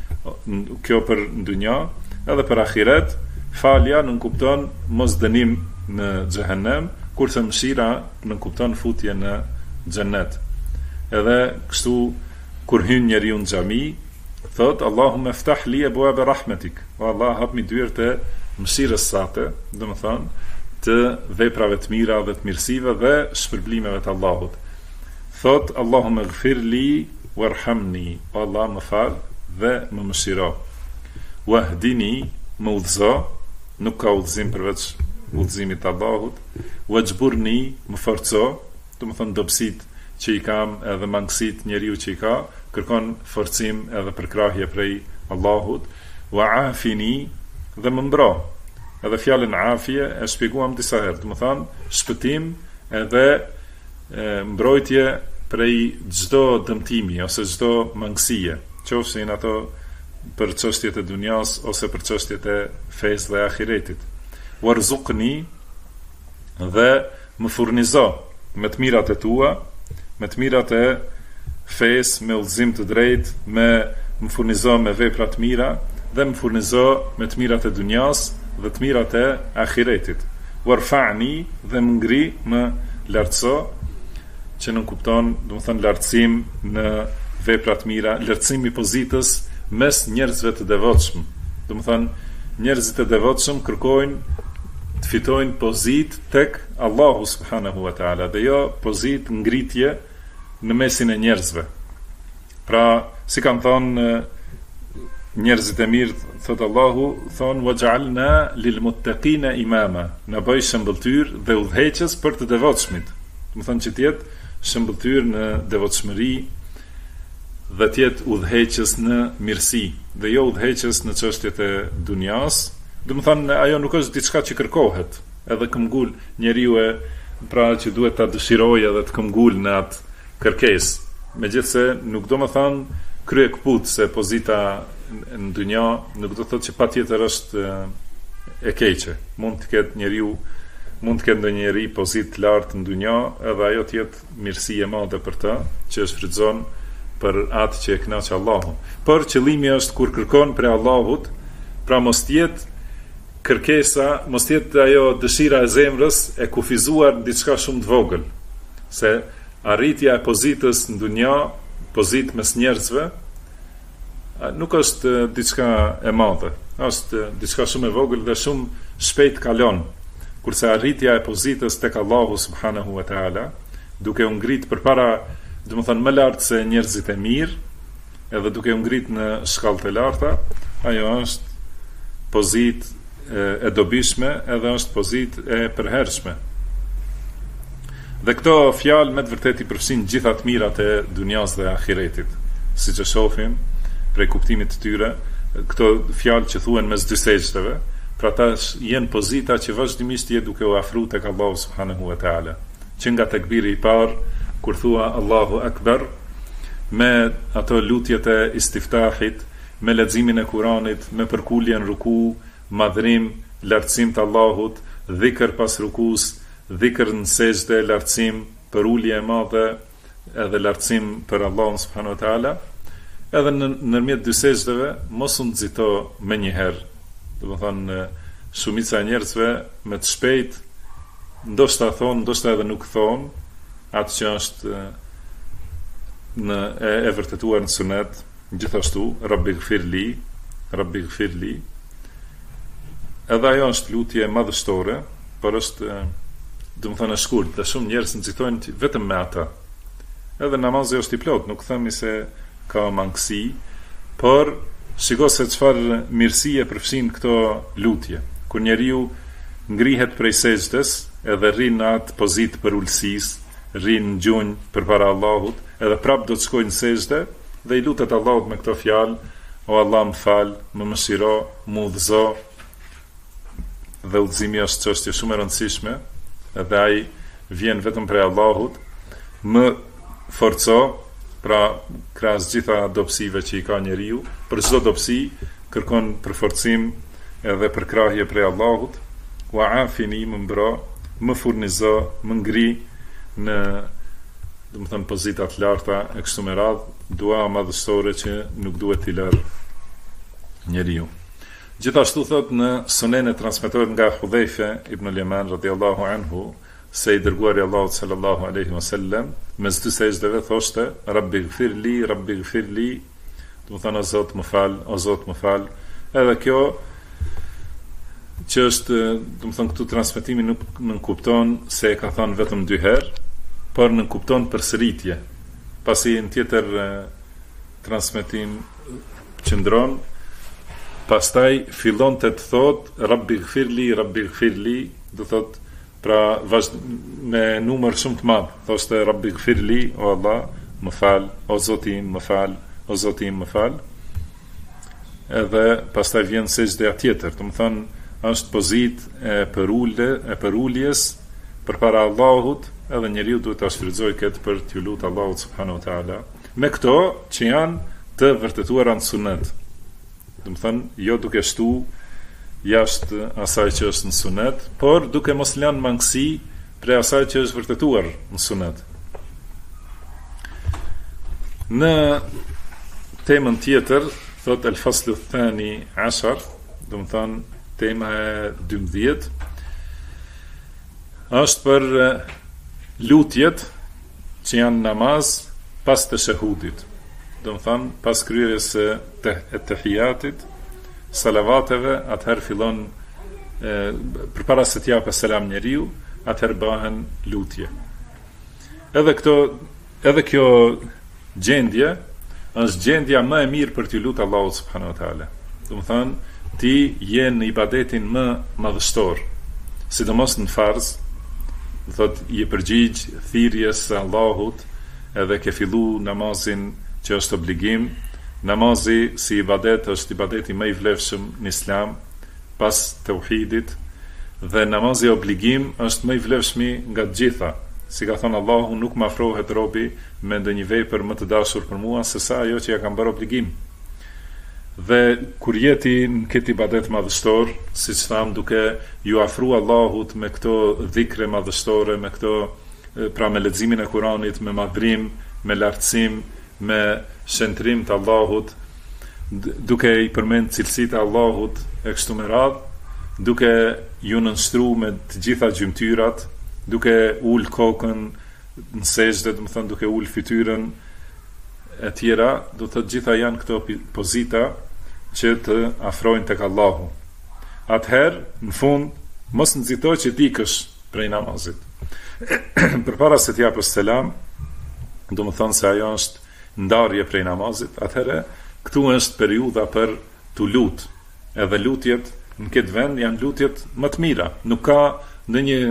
Kjo për dunja, edhe për ahiret, falja nënkupton mos dënim në xhehenem, kurse mëshira nënkupton futje në xhennet. Edhe kështu kur hyn njeriu në xhami, thot Allahumma iftah li abwaab rahmatik, o Allah hap mi dyert e mëshirës sate, do të thonë të veprave të mira dhe të mirësive dhe shpërblimeve të Allahut. Thot Allahumma ighfir li warhamni, o Allah më fal dhe më mëshiro. Wahdini, më udhëzo, nuk ka udhëzim përveç udhëzimit të Allahut. Wajburni, më forco, do të thonë dobësitë që i kam edhe mangësitë njeriu që i ka, kërkon forcim edhe përkrahje prej Allahut. Wa'afini, dhe më mbro. Edhe fjalën afie e shpjeguam disa herë, do të thonë shpëtim edhe mbrojtje prej çdo dëmtimi ose çdo mangësie, qofshin ato për çështjet e dunjas ose për çështjet e fesë dhe ahiretit. Warzuqni, dhe më furnizo me të mirat e tua, me të mirat e fesë, me udhëzim të drejtë, më furnizo me vepra të mira dhe më furnizo me të mirat e dunjas dhe të mirat e ahiretit. Warfa'ni, dhe më ngri, më lartëso, që nuk kupton, do të thonë lartësim në vepra të mira, lartësim i pozitës mes njerëzve të devotshëm. Do të thonë njerëzit e devotshëm kërkojnë të fitojnë pozitë tek Allahu subhanahu wa taala, dhe jo pozitë ngritje në mesin e njerëzve. Pra, si kanë thonë njerëzit e mirë, thot Allahu, thonë waj'alna lil muttaqina imama, na bëj shembulltyr dhe udhëheqës për të devotshmit. Do të thonë që të jetë shembulltyr në devotshmëri dhe të jetë udhëheqës në mirësi dhe jo udhëheqës në çështjet e dunjas. Do të thonë ajo nuk është diçka që kërkohet, edhe këmbgul njeriu pra që duhet ta dëshirojë edhe të këmbgul në atë kërkesë. Megjithse nuk do të thonë krye kput, se pozita në dunja nuk do të thotë që patjetër është e keqe. Mund të ketë ndonjë njeri pozitë të lartë në dunja, edhe ajo të jetë mirësi e madhe për të, që është shfrytëzon për atë që e kënaq Allahu. Por qëllimi është kur kërkon për Allahut, pra mos jetë kërkesa, mos jetë ajo dëshira e zemrës e kufizuar në diçka shumë të vogël, se arritja e pozitës në dunja, pozitë mes njerëzve, nuk është diçka e madhe, është diçka shumë e vogël dhe shumë shpejt kalon, kurse arritja e pozitës tek Allahu subhanahu wa taala, duke u ngrit përpara, domethënë më lart se njerëzit e mirë, edhe duke u ngrit në shkallë të larta, ajo është pozitë e dobishme, edhe është pozitë e përhershme. Dhe këto fjalë me të vërtetë i përfshin gjitha të mirat e dunjas dhe ahiretit, siç e shohim prej kuptimit të tyre, këto fjalë që thuhen mes dy sejdave, pra ta jenë pozita që vazhdimisht je duke u afruar tek Allahu subhanahu wa taala. Që nga tekbiri i parë, kur thua Allahu Akbar, me ato lutjet e istiftahit, me leximin e Kuranit, me përkuljen ruku, madhrim, lartësim të Allahut, dhikr pas rukus, dhikr në sejdë, lartësim për ulje e madhe, edhe lartësim për Allahun subhanahu wa taala. Edhe nërmjet dy sejdave mos u nxito më një herë. Domethënë shumica e njerëzve me të shpejt ndoshta thon, ndoshta edhe nuk thon atë që është e vërtetuar në sunet, gjithashtu Rabbi gfirli, Rabbi gfirli. Edhe ajo është lutje madhështore, por është domethënë e shkurt, dhe shumë njerëz nxitojnë vetëm me ata. Edhe namazi është i plot, nuk themi se ka mangësi, por shiko se çfarë mirësie përfshin këto lutje. Kur njeriu ngrihet prej sejdës, edhe rrin në atë pozitë për ulësisë, rrin në gjunjë përpara Allahut, edhe prap do të shkojë në sejdë dhe i lutet Allahut me këto fjalë: o Allah, më fal, më mëshiro, më udhëzo. Dhe udhëzimi është çështje shumë e rëndësishme, edhe ai vjen vetëm prej Allahut. Më forco, pra krahas gjitha dobësive që i ka njeriu, për çdo dobësi kërkon përforcim edhe përkrahje prej Allahut. Wa afini, më mbro, më furnizo, më ngri në, domethënë, pozita të larta e kështu me radhë, dua madhështore që nuk duhet t'i lërë njeriu. Gjithashtu thot në sunen e transmetohet nga Hudhaifa ibn al-Yaman radhiyallahu anhu, se i dërguari Allahut sallallahu alaihi wasallam mes dy sejdave thoshte: Rabbi gfirli, Rabbi gfirli, do të thonë o Zot më fal, o Zot më fal. Edhe kjo që është, do të thonë, këtu transmetimi nuk nënkupton se e ka thënë vetëm dy herë, por nënkupton përsëritje. Pasi në tjetër transmetim qëndron, pastaj fillon të thot Rabbi gfirli, Rabbi gfirli, do thot pra me numër shumë të madh, thoshte Rabbi gfirli, o Allah, më fal, o Zoti im, më fal, o Zoti im, më fal. Edhe pastaj vjen sejdja tjetër, do të thonë është pozitë e përuljes përpara Allahut, edhe njeriu duhet ta shfrytëzojë këtë për t'ju lutur Allahut subhanahu wa taala. Me këto që janë të vërtetuara në sunet. Do të thonë, jo duke shtu jashtë asaj që është në sunet, por duke mos lënë mangësi prej asaj që është vërtetuar në sunet. Në temën tjetër, thot el faslu thani ashar, do të thonë tema e 12, është për lutjet që janë namaz pas të shahudit. Do të thonë pas kryerjes së tahiyatit, salavateve, atëherë fillon përpara se t'japë selam njeriu, atëherë bëhen lutje. Edhe kjo gjendje është gjendja më e mirë për t'ju lutur Allahut subhanahu wa taala. Do të thonë ti je në ibadetin më madhështor, sidomos në farz, do thot je përgjigj thirrjes së Allahut, edhe ke fillu namazin që është obligim. Namazi si ibadet është ibadeti më i vlefshëm në Islam pas tauhidit, dhe namazi obligim është më i vlefshmi nga të gjitha. Si ka thënë Allahu, nuk më afrohet robi me ndonjë vepër më të dashur për mua se sa ajo që ja kam bërë obligim. Dhe kur jeti në këtë ibadet madhështor, siç tham, duke ju afru Allahut me këto dhikre madhështore, me këto, pra me leximin e Kuranit, me madhrim, me lartësim, me shëntrim të Allahut, duke i përmend cilësitë e Allahut e kështu me radhë, duke ju nënshtruar me të gjitha gjymtyrat, duke ul kokën në sejdë, do të thënë duke ul fytyrën e tjera, do të gjitha janë këto pozita që të afrojnë tek Allahu. Atëherë, në fund, mos nxitoj që t'ikësh prej namazit. Përpara se t'japësh selam, do të thonë se ajo është ndarje prej namazit, atëherë këtu është periudha për të lutë. Edhe lutjet në këtë vend janë lutjet më të mira. Nuk ka ndonjë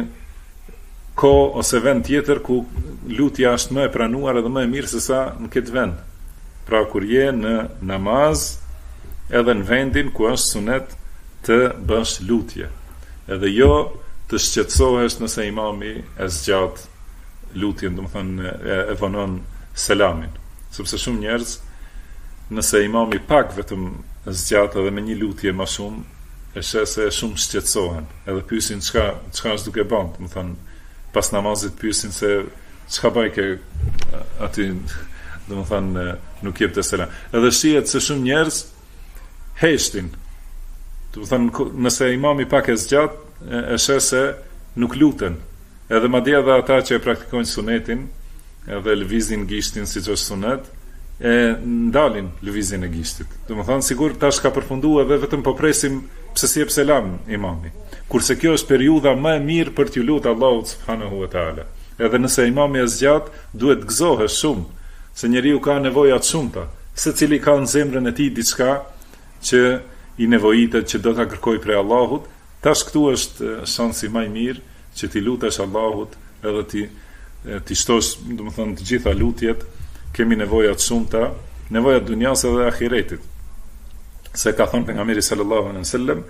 kohë ose vend tjetër ku lutja është më e pranuar edhe më e mirë se sa në këtë vend. Pra kur je në namaz, edhe në vendin ku është sunet të bësh lutje, edhe jo të shqetësohesh nëse imami e zgjat lutjen, do të thënë e vonon selamin, sepse shumë njerëz, nëse imami pak vetëm e zgjat edhe me një lutje më shumë, e sheh se shumë shqetësohen, edhe pyesin çka është duke bën, do të thënë pas namazit pyesin se çka bëj ke aty, do të thënë nuk jep të selam. Edhe shihet se shumë njerëz heshtin. Do të thënë nëse imami pak e zgjat, e sheh se nuk luten. Edhe madje edhe ata që e praktikojnë sunetin, edhe lëvizin gishtin siç është sunet, e ndalin lëvizjen e gishtit. Do të thënë sigur tash ka përfunduar edhe vetëm po presim pse si jep selam imami. Kurse kjo është periudha më e mirë për t'ju lutur Allahut subhanahu wa taala. Edhe nëse imami e zgjat, duhet gëzohesh shumë, se njeriu ka nevoja të shumta, secili ka në zemrën e tij diçka që i nevojitet, që do ta kërkoj prej Allahut. Tash këtu është shansi më i mirë që ti lutesh Allahut, edhe ti shtosh, do të thënë, të gjitha lutjet. Kemi nevoja të shumta, nevoja të dunjas edhe ahiretit. Se ka thënë pejgamberi sallallahu alaihi wasallam,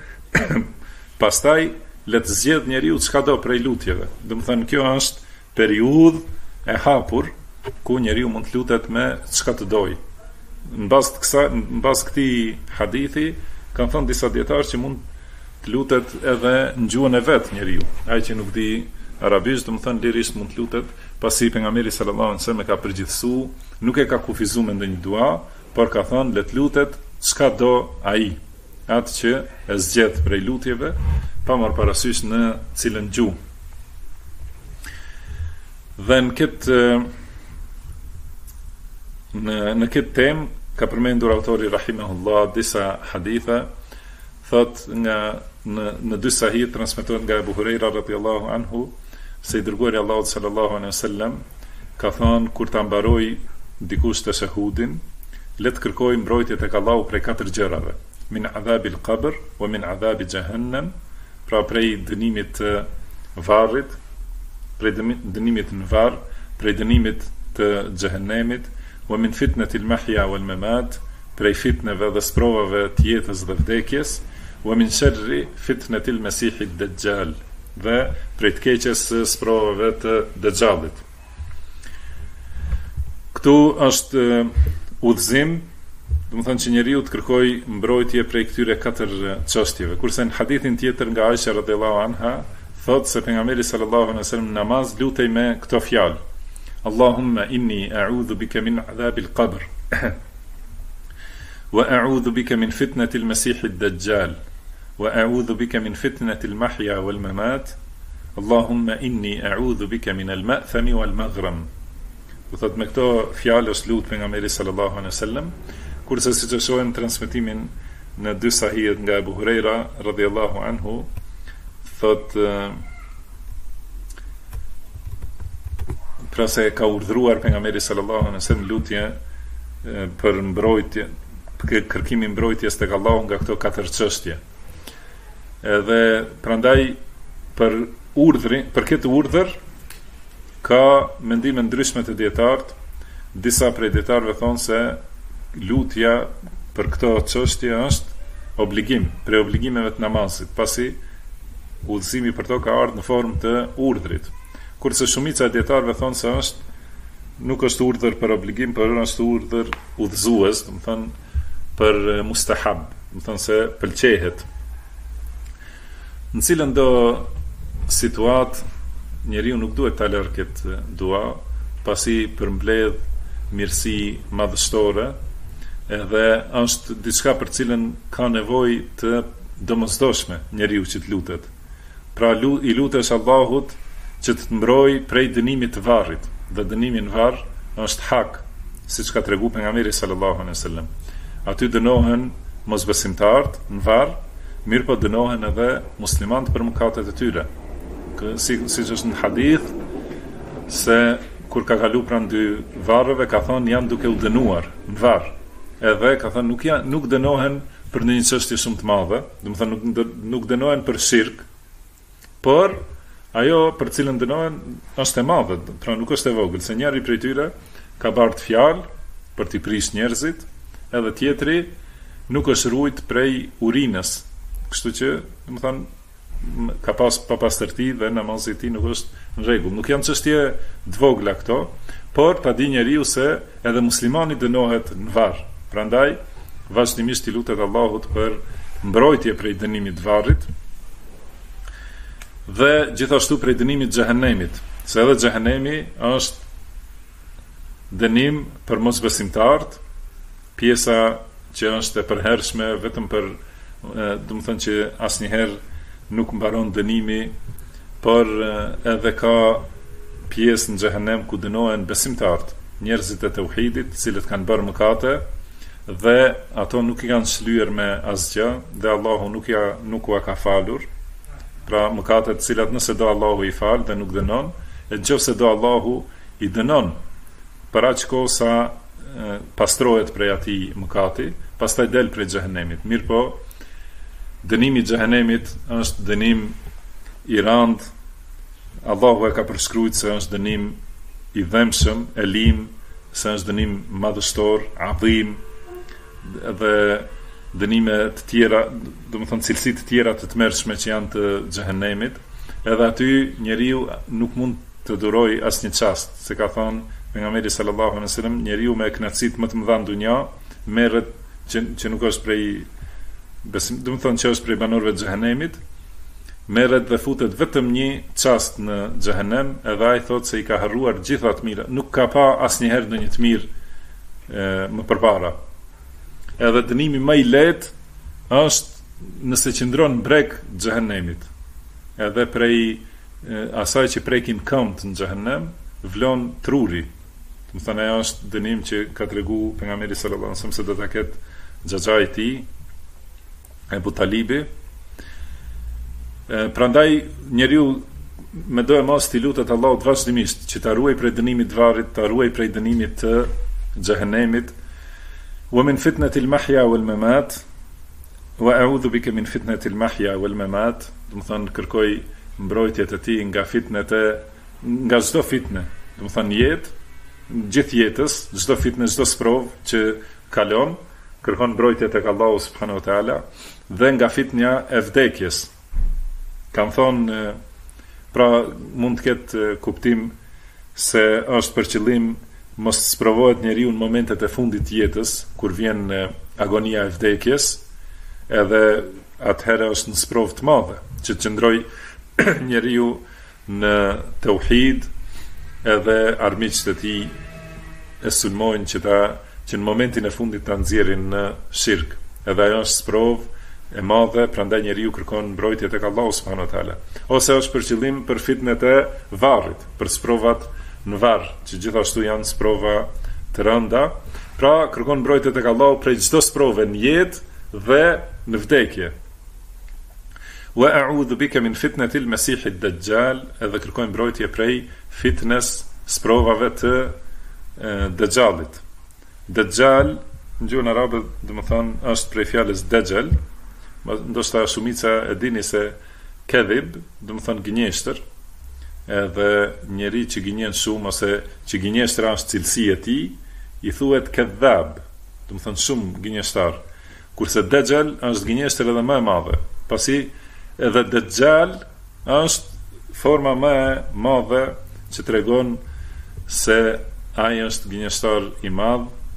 pastaj le të zgjedh njeriu çka do prej lutjeve. Do të thënë kjo është periudhë e hapur ku njeriu mund të lutet me çka të dojë. Në bazë këtij hadithi kanë thënë disa dietarë që mund të lutet edhe në gjuhën e vet njeriu. Ai që nuk di arabisht, do të thënë lirisht mund të lutet, pasi pejgamberi sallallahu alaihi wasallam e ka përgjithësuar, nuk e ka kufizuar me ndonjë dua, por ka thënë le të lutet çka do ai, atë që e zgjedh prej lutjeve, pa marrë parasysh në cilën gjuhë. Dhe në këtë temë ka përmendur autori rahimahullah disa hadithe, thot në dy sahih transmetohet nga Abu Huraira radhiyallahu anhu se i dërguari Allahut sallallahu alaihi wasallam ka thënë kur ta mbaroj dikush të shahudin, le të kërkoj mbrojtje tek Allahu prej 4 gjërave: min adhabil qabr wa min adhabi jahannam, pra prej dënimit të varrit, prej dënimit në varr, prej dënimit të xhehenemit, wa min fitnatil mahya wal mamat, prej fitneve dhe sprovave të jetës dhe vdekjes, wa min sharri fitnatil masihid dajjal, dhe prej të keqes së sprovave të dajjalit. Këtu është udhëzim, do të thënë që njeriu të kërkoj mbrojtje prej këtyre 4 çështjeve. Kurse në hadithin tjetër nga Aisha radhiyallahu anha thotë se pejgamberi sallallahu alaihi wasallam në namaz lutej me këto fjalë: Allahumma inni a'udhu bika min adhabil qabr wa a'udhu bika min fitnatil masihid dajjal wa a'udhu bika min fitnatil mahya wal mamat. Allahumma inni a'udhu bika min al-ma'thami wal maghram. Do thot me këto fjalë është lut pejgamberi sallallahu alaihi wasallam, kurse siç e shohim transmetimin në dy sahihet nga Abu Huraira radhiyallahu anhu, thot pra se ka urdhëruar pejgamberi sallallahu alaihi wasallam lutje për mbrojtje, kërkimin mbrojtjes tek Allahu nga këto 4 çështje. Edhe prandaj për këtë urdhër ka mendime ndryshme të dietarët. Disa prej dietarëve thonë se lutja për këto çështje është obligim, prej obligimeve të namazit, pasi udhëzimi për to ka ardhur në formë të urdhrit. Kurse shumica e dietarëve thonë se nuk është urdhër për obligim, por është urdhër udhëzues, do të thënë për mustahab, do të thonë se pëlqehet. Në cilën do situatë njeriu nuk duhet ta lërë këtë dua, pasi përmbledh mirësi madhështore, edhe është diçka për cilën ka nevojë të domosdoshme njeriu që të lutet. Pra i lutesh Allahut që të mbrojë prej dënimit të varrit, dhe dënimi në varr është hak, siç ka treguar pejgamberi sallallahu alaihi wasallam. Aty dënohen mosbesimtarët në varr, mirë po dënohen edhe muslimanët për mëkatet e tyre. Siç është në hadith se kur ka kalu pranë dy varreve, ka thonë janë duke u dënuar në varr. Edhe ka thonë nuk dënohen për një çështje shumë të madhe, do të thonë nuk dënohen për shirk, por ajo për cilën dënohen është e madhe, pra nuk është e vogël, se njëri prej tyre ka bardh fjalë për t'i prish njerëzit, edhe tjetri nuk është ruajt prej urinës. Kështu që, do të thonë, ka pas papastërti dhe namazi i tij nuk është në rregull. Nuk janë çështje të vogla këto, por ta di njeriu se edhe muslimani dënohet në varr. Prandaj vazhdimisht i lutet Allahut për mbrojtje prej dënimit të varrit dhe gjithashtu prej dënimit të xhehenemit, se edhe xhehenemi është dënim për mosbesimtarët, pjesa që është e përhershme vetëm për, do të thënë që asnjëherë nuk mbaron dënimi, por edhe ka pjesë në xhehenem ku dënohen besimtarët, njerëzit e tauhidit, të cilët kanë bërë mëkate dhe ato nuk i kanë shlyer me asgjë dhe Allahu nuk ua ka falur. Pra mëkatet të cilat nëse do Allahu i fal dhe nuk dënon, e nëse do Allahu i dënon për aq kohë sa pastrohet prej atij mëkati, pastaj del prej xhehenemit. Mirë po, dënimi i xhehenemit është dënim i randë. Allahu e ka përshkruajtur se është dënim i dhëmshëm, elim, se është dënim madhështor, adhim, dhe dënime të tjera, do të thonë cilësi të tjera të tmerrshme që janë të xhehenemit. Edhe aty njeriu nuk mund të duroj asnjë çast, se ka thënë pejgamberi sallallahu alaihi wasallam, njeriu me kënaqësitë më të mëdha në dunja merret që nuk është prej besim, do të thonë që është prej banorëve të xhehenemit, merret dhe futet vetëm një çast në xhehenem, edhe ai thotë se i ka harruar gjitha të mira, nuk ka pa asnjëherë ndonjë të mirë më përpara. Edhe dënimi më i lehtë është nëse qëndron breg xhehenemit. Edhe prej asaj që prekin këmbët në xhehenem, vlon truri. Do të thonë ajo është dënim që ka treguar pejgamberi sallallahu alajhi wasallam se do ta ketë xhaxhai i tij, Ebu Talibi. Prandaj njeriu me do e mos t'i lutet Allahut vazhdimisht që ta ruaj prej dënimit të varrit, ta ruaj prej dënimit të xhehenemit. Wa min fitnatil mahya wal mamat, wa a'udhu bika min fitnatil mahya wal mamat, do të thonë kërkoj mbrojtje të tij nga nga çdo fitnë, do të thonë jetë, gjithë jetës, çdo fitnë, çdo sprov që kalon, kërkon mbrojtje tek Allahu subhanahu wa taala, dhe nga fitnja e vdekjes. Kam thonë, pra mund të ketë kuptim se është për qëllim mos sprovohet njeriu në momentet e fundit të jetës, kur vjen agonia e vdekjes, edhe atëherë është në sprov të madhe, që të qëndroj njeriu në tauhid, edhe armiqtë e tij e sulmojnë që në momentin e fundit ta nxjerrin në shirk. Edhe ajo është sprov e madhe, prandaj njeriu kërkon mbrojtje tek Allahu subhanahu wa taala. Ose është për qëllim për fitnet e varrit, për sprovat në varr, që gjithashtu janë sprova të rënda. Pra kërkon mbrojtje tek Allahu prej çdo sprove në jetë dhe në vdekje. Wa a'udhu bika min fitnatil masihid dajjal, edhe kërkojmë mbrojtje prej fitnes sprovave të dajjalit. Dajjal në gjuhën arabe do të thonë është prej fjalës dajjal, ndoshta shumica e dini se kedhib do të thonë gënjeshtër, edhe njeri që gënjen shumë ose që gënjeshtra është cilësia e tij, i thuhet kedhab, do të thonë shumë gënjeshtar. Kurse dajjal është gënjeshtër edhe më e madhe, pasi edhe dajjal është forma më e madhe që tregon se ai është gënjeshtar i madh,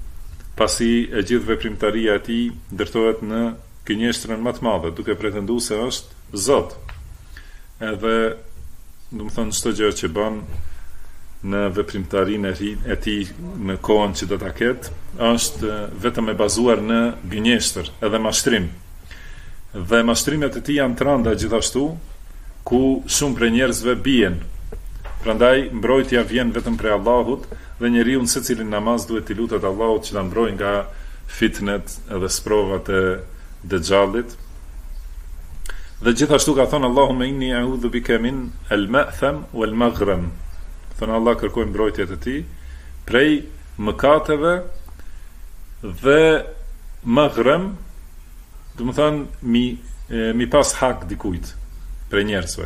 pasi e gjithë veprimtaria e tij ndërtohet në gënjeshtrën më të madhe, duke pretenduar se është Zot. Edhe, do të thonë, çdo gjë që bën në veprimtarinë e tij në kohën që do ta ketë, është vetëm e bazuar në gënjeshtër edhe mashtrim. Dhe mashtrimet e tij janë të rënda gjithashtu, ku shumë prej njerëzve bien. Prandaj mbrojtja vjen vetëm prej Allahut dhe njeriu në secilin namaz duhet t'i lutet Allahut që ta mbrojë nga fitnet edhe sprovat e Dejjalit. Dhe gjithashtu ka thënë Allahumma inni a'udhu bika min al-ma'tham wal-maghram. Thënë Allah kërkoj mbrojtje të tij prej mëkateve dhe maghrem, do të thonë mi pas hak dikujt prej njerëzve.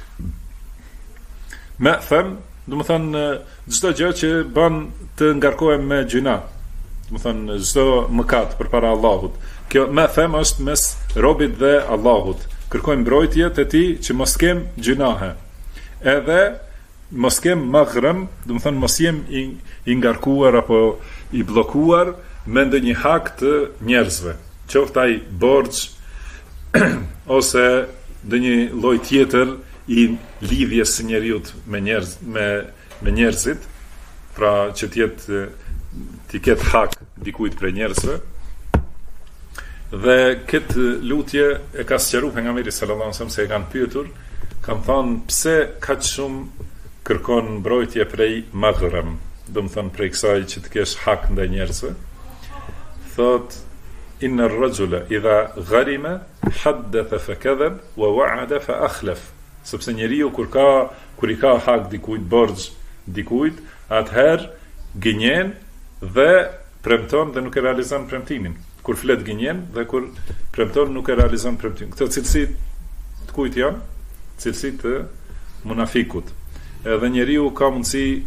Ma'tham, do të thonë çdo gjë që bën të ngarkohem me gjuna. Do të thonë çdo mëkat përpara Allahut. Kjo ma'tham është mes robit dhe Allahut. Kërkojmë mbrojtje te ti që mos kem gjunahe. Edhe mos kem maghrem, do të thonë mos jem i ngarkuar apo i bllokuar me ndonjë hak të njerëzve. Qoftë ai borxh ose ndonjë lloj tjetër i lidhjes së njeriu me njerëzit, pra që t'i ketë hak dikujt prej njerëzve. Dhe këtë lutje e ka sqaruar pejgamberi sallallahu alajhi wasallam, se e kanë pyetur, kanë thënë pse kaq shumë kërkon mbrojtje prej maghrem, do të thonë prej kësaj që të kesh hak ndaj njerëzve. Thot inna ar-rajula idha gharima haddatha fa kadhab wa wa'ada fa akhlaf. Sepse njeriu kur i ka hak dikujt, borxh dikujt, atëherë gënjen dhe premton dhe nuk e realizon premtimin. Kur flet gënjen dhe kur premton nuk e realizon premtimin. Këto cilësi të kujt janë? Cilësi të munafikut. Edhe njeriu ka mundësi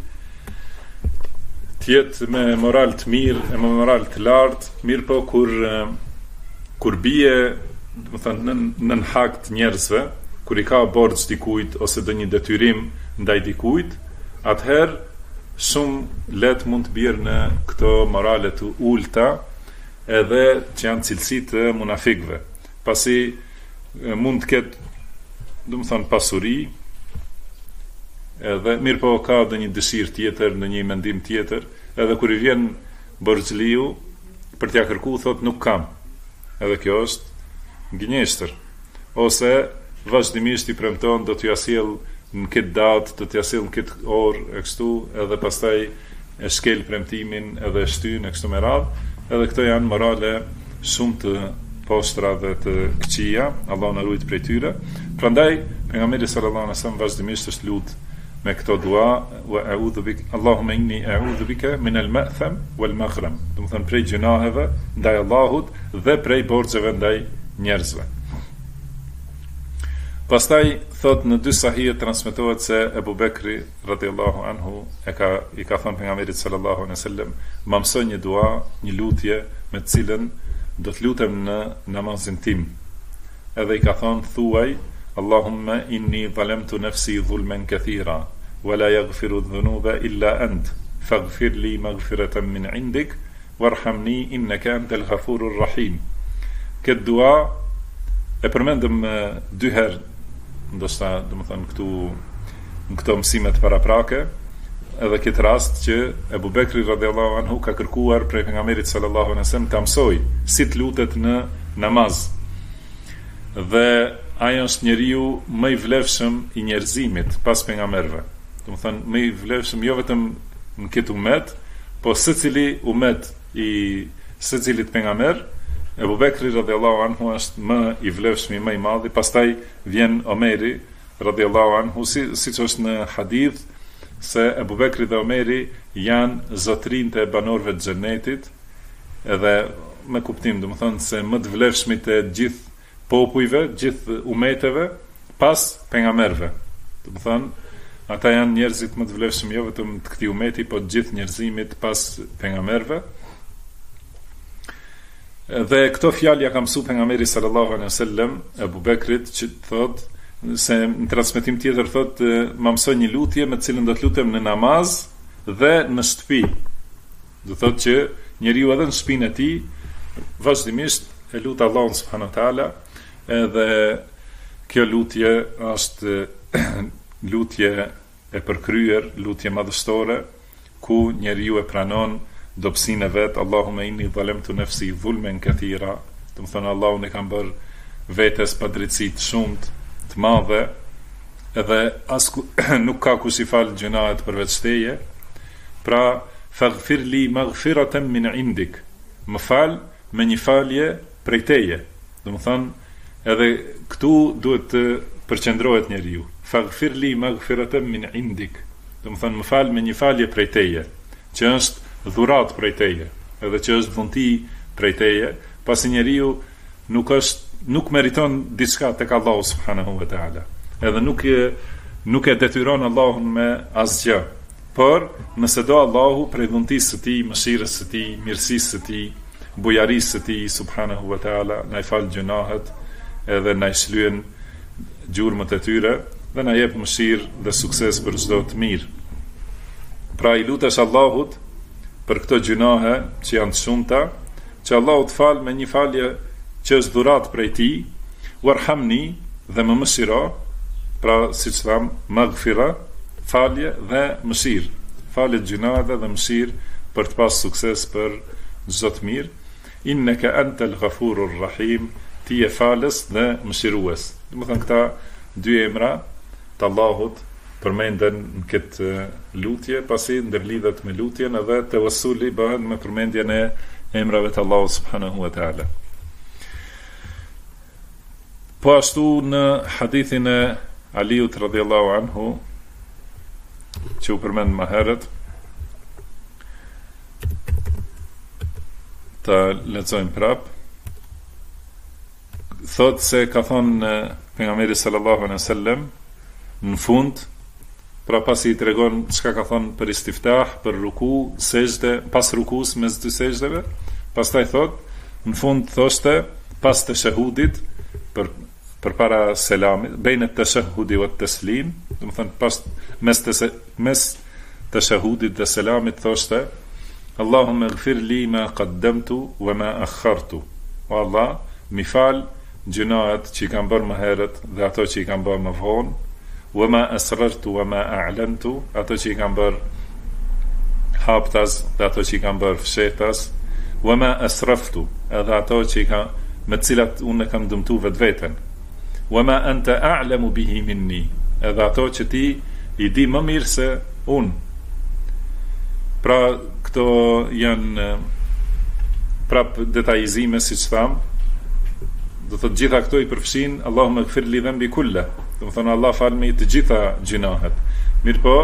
tjetë me moral të mirë e me moral të lartë, mirë po kur bie, do të thënë, nën hak të njerëzve, kur i ka borxh dikujt ose do një detyrim ndaj dikujt, atëherë shumë let mund të bjerë në këto morale të ulta, edhe që janë cilësi të munafikëve. Pasi mund të ketë, do të thonë, pasuri, edhe mirë po ka dhe një dëshirë tjetër, në një mendim tjetër, edhe kur i vjen borxhliu për t'ja kërku, thot nuk kam. Edhe kjo është gënjeshtër. Ose vazhdimisht i premton do t'ja sjell në këtë datë, do t'ja sjell në këtë orë e kështu, edhe pastaj e shkel premtimin edhe e shtyn e kështu me radhë. Edhe këto janë morale shumë të postra dhe të këqija, Allah na ruaj prej tyre. Prandaj pejgamberi sallallahu alajhi wasallam vazhdimisht është lut me këto dua, wa a'udhu bik, Allahumma inni a'udhu bika min al-ma'tham wal-maghram. Do të thonë prej gjunaheve ndaj Allahut dhe prej borxheve ndaj njerëzve. Pastaj thot në dy sahih transmetohet se Ebu Bekri radhiyallahu anhu i ka thënë pejgamberit sallallahu alaihi wasallam, më mëso një dua, një lutje me të cilën do të lutem në namazin tim. Edhe i ka thënë thuaj Allahumma inni zalamtu nafsi zulman kathira wa la yaghfiru dhunuba illa ant faghfir li maghfiratan min indik warhamni innaka antal ghafurur rahim. Këtë dua e përmendëm dy herë, ndoshta domethënë këtu në këto mësimet paraprake, edhe këtë rast që Ebu Bekri radhiyallahu anhu ka kërkuar prej pejgamberit sallallahu alaihi wasallam ta mësoj si të lutet në namaz. Dhe ai është njeriu më i vlefshëm i njerëzimit pas pejgamberëve. Domethënë më i vlefshëm jo vetëm në këtë umet, po secili umet i secilit pejgamber. Ebu Bekri radhiyallahu anhu është më i vlefshmi, më i madhi, pastaj vjen Omeri radhiyallahu anhu, siç është në hadith se Ebu Bekri dhe Omeri janë zotrinjtë e banorëve të xhenetit, edhe me kuptim, domethënë se më të vlefshmit e gjithë popujve, gjithë umeteve pas pejgamberëve. Domethënë ata janë njerëzit më të vlefshëm jo vetëm të këtij umeti, po të gjithë njerëzimit pas pejgamberëve. Dhe këto fjalë ja ka mësuar pejgamberi sallallahu alaihi wasallam Ebu Bekrit, që thotë se në transmetim tjetër thotë më mësoj një lutje me të cilën do të lutem në namaz dhe në shtëpi. Do thotë që njeriu edhe në shtëpinë e tij vazhdimisht e lut Allahun subhanahu wa taala, edhe kjo lutje është lutje e përkryer, lutje madhështore, ku njeriu e pranon dobësinë e vet. Allahumma inni zalamtu nafsi zulmen kathira, do të thonë Allahun e kam bërë vetes padrejtësi të shumt, të madhe, edhe nuk ka kush i fal gjunahet përveç teje. Pra, faghfir li maghfiratan min indik, më fal me një falje prej teje. Do të thonë, edhe këtu duhet të përqendrohet njeriu. Faghfir li maghfiratan min indik, do të thonë më fal me një falje prej teje, që është dhurat prej teje, edhe që është dhunti prej teje, pasi njeriu nuk meriton diçka tek Allahu subhanahu wa taala. Edhe nuk e detyron Allahun me asgjë. Por nëse do Allahu prej dhuntisë së tij, mëshirës së tij, mirësisë së tij, bujarisë së tij subhanahu wa taala, na i fal gjunahet, edhe na i shlyen gjurmët e tyre, dhe na jep mëshirë dhe sukses për çdo të mirë. Pra i lutesh Allahut për këto gjunahe që janë të shumta, që Allahu të fal me një falje që është dhurat prej tij, warhamni, dhe më mëshiro, pra siç tham, maghfira, falje dhe mëshirë, falje të gjunave dhe mëshirë për të pas sukses për çdo të mirë. Innaka antal ghafurur rahim, ti je falës dhe mëshirues. Do të thënë këta dy emra të Allahut përmenden në këtë lutje, pasi ndërlidhet me lutjen, edhe tawassuli bëhet me përmendjen e emrave të Allahut subhanahu wa taala. Po ashtu në hadithin e Aliut radhiyallahu anhu, që u përmend më herët, ta lexojmë prap. Thot se ka thonë pejgamberi sallallahu alaihi wasallam në fund, pra pasi i tregon çka ka thonë për istiftah, për ruku, sejdë, pas rukus mes dy sejdëve, pastaj thot në fund thoshte pas të shahudit për para selamit, bejnë të shahudi vë të slim, dhe më thënë pas mes të shahudit dhe selamit thoshte Allahumme gfir li ma qaddamtu wa ma akhartu, o Allah mi fal gjunahet që i kam bërë më herët dhe ato që i kam bërë më vonë, wa ma asrartu wa ma a'lantu, ato që i kam bërë haptas dhe ato që i kam bërë fshetas, wa ma asraftu, edhe ato që i kam, me cilat unë e kam dëmtu vetveten, wa ma anta a'lamu bihi minni, edhe ato që ti i di më mirë se unë. Pra këto janë prap detajizime, si që tham, do të gjitha këto i përfshin Allahumma gfir li dhanbi kulla, do të thonë Allah falmi të gjitha gjinahet. Mirë po,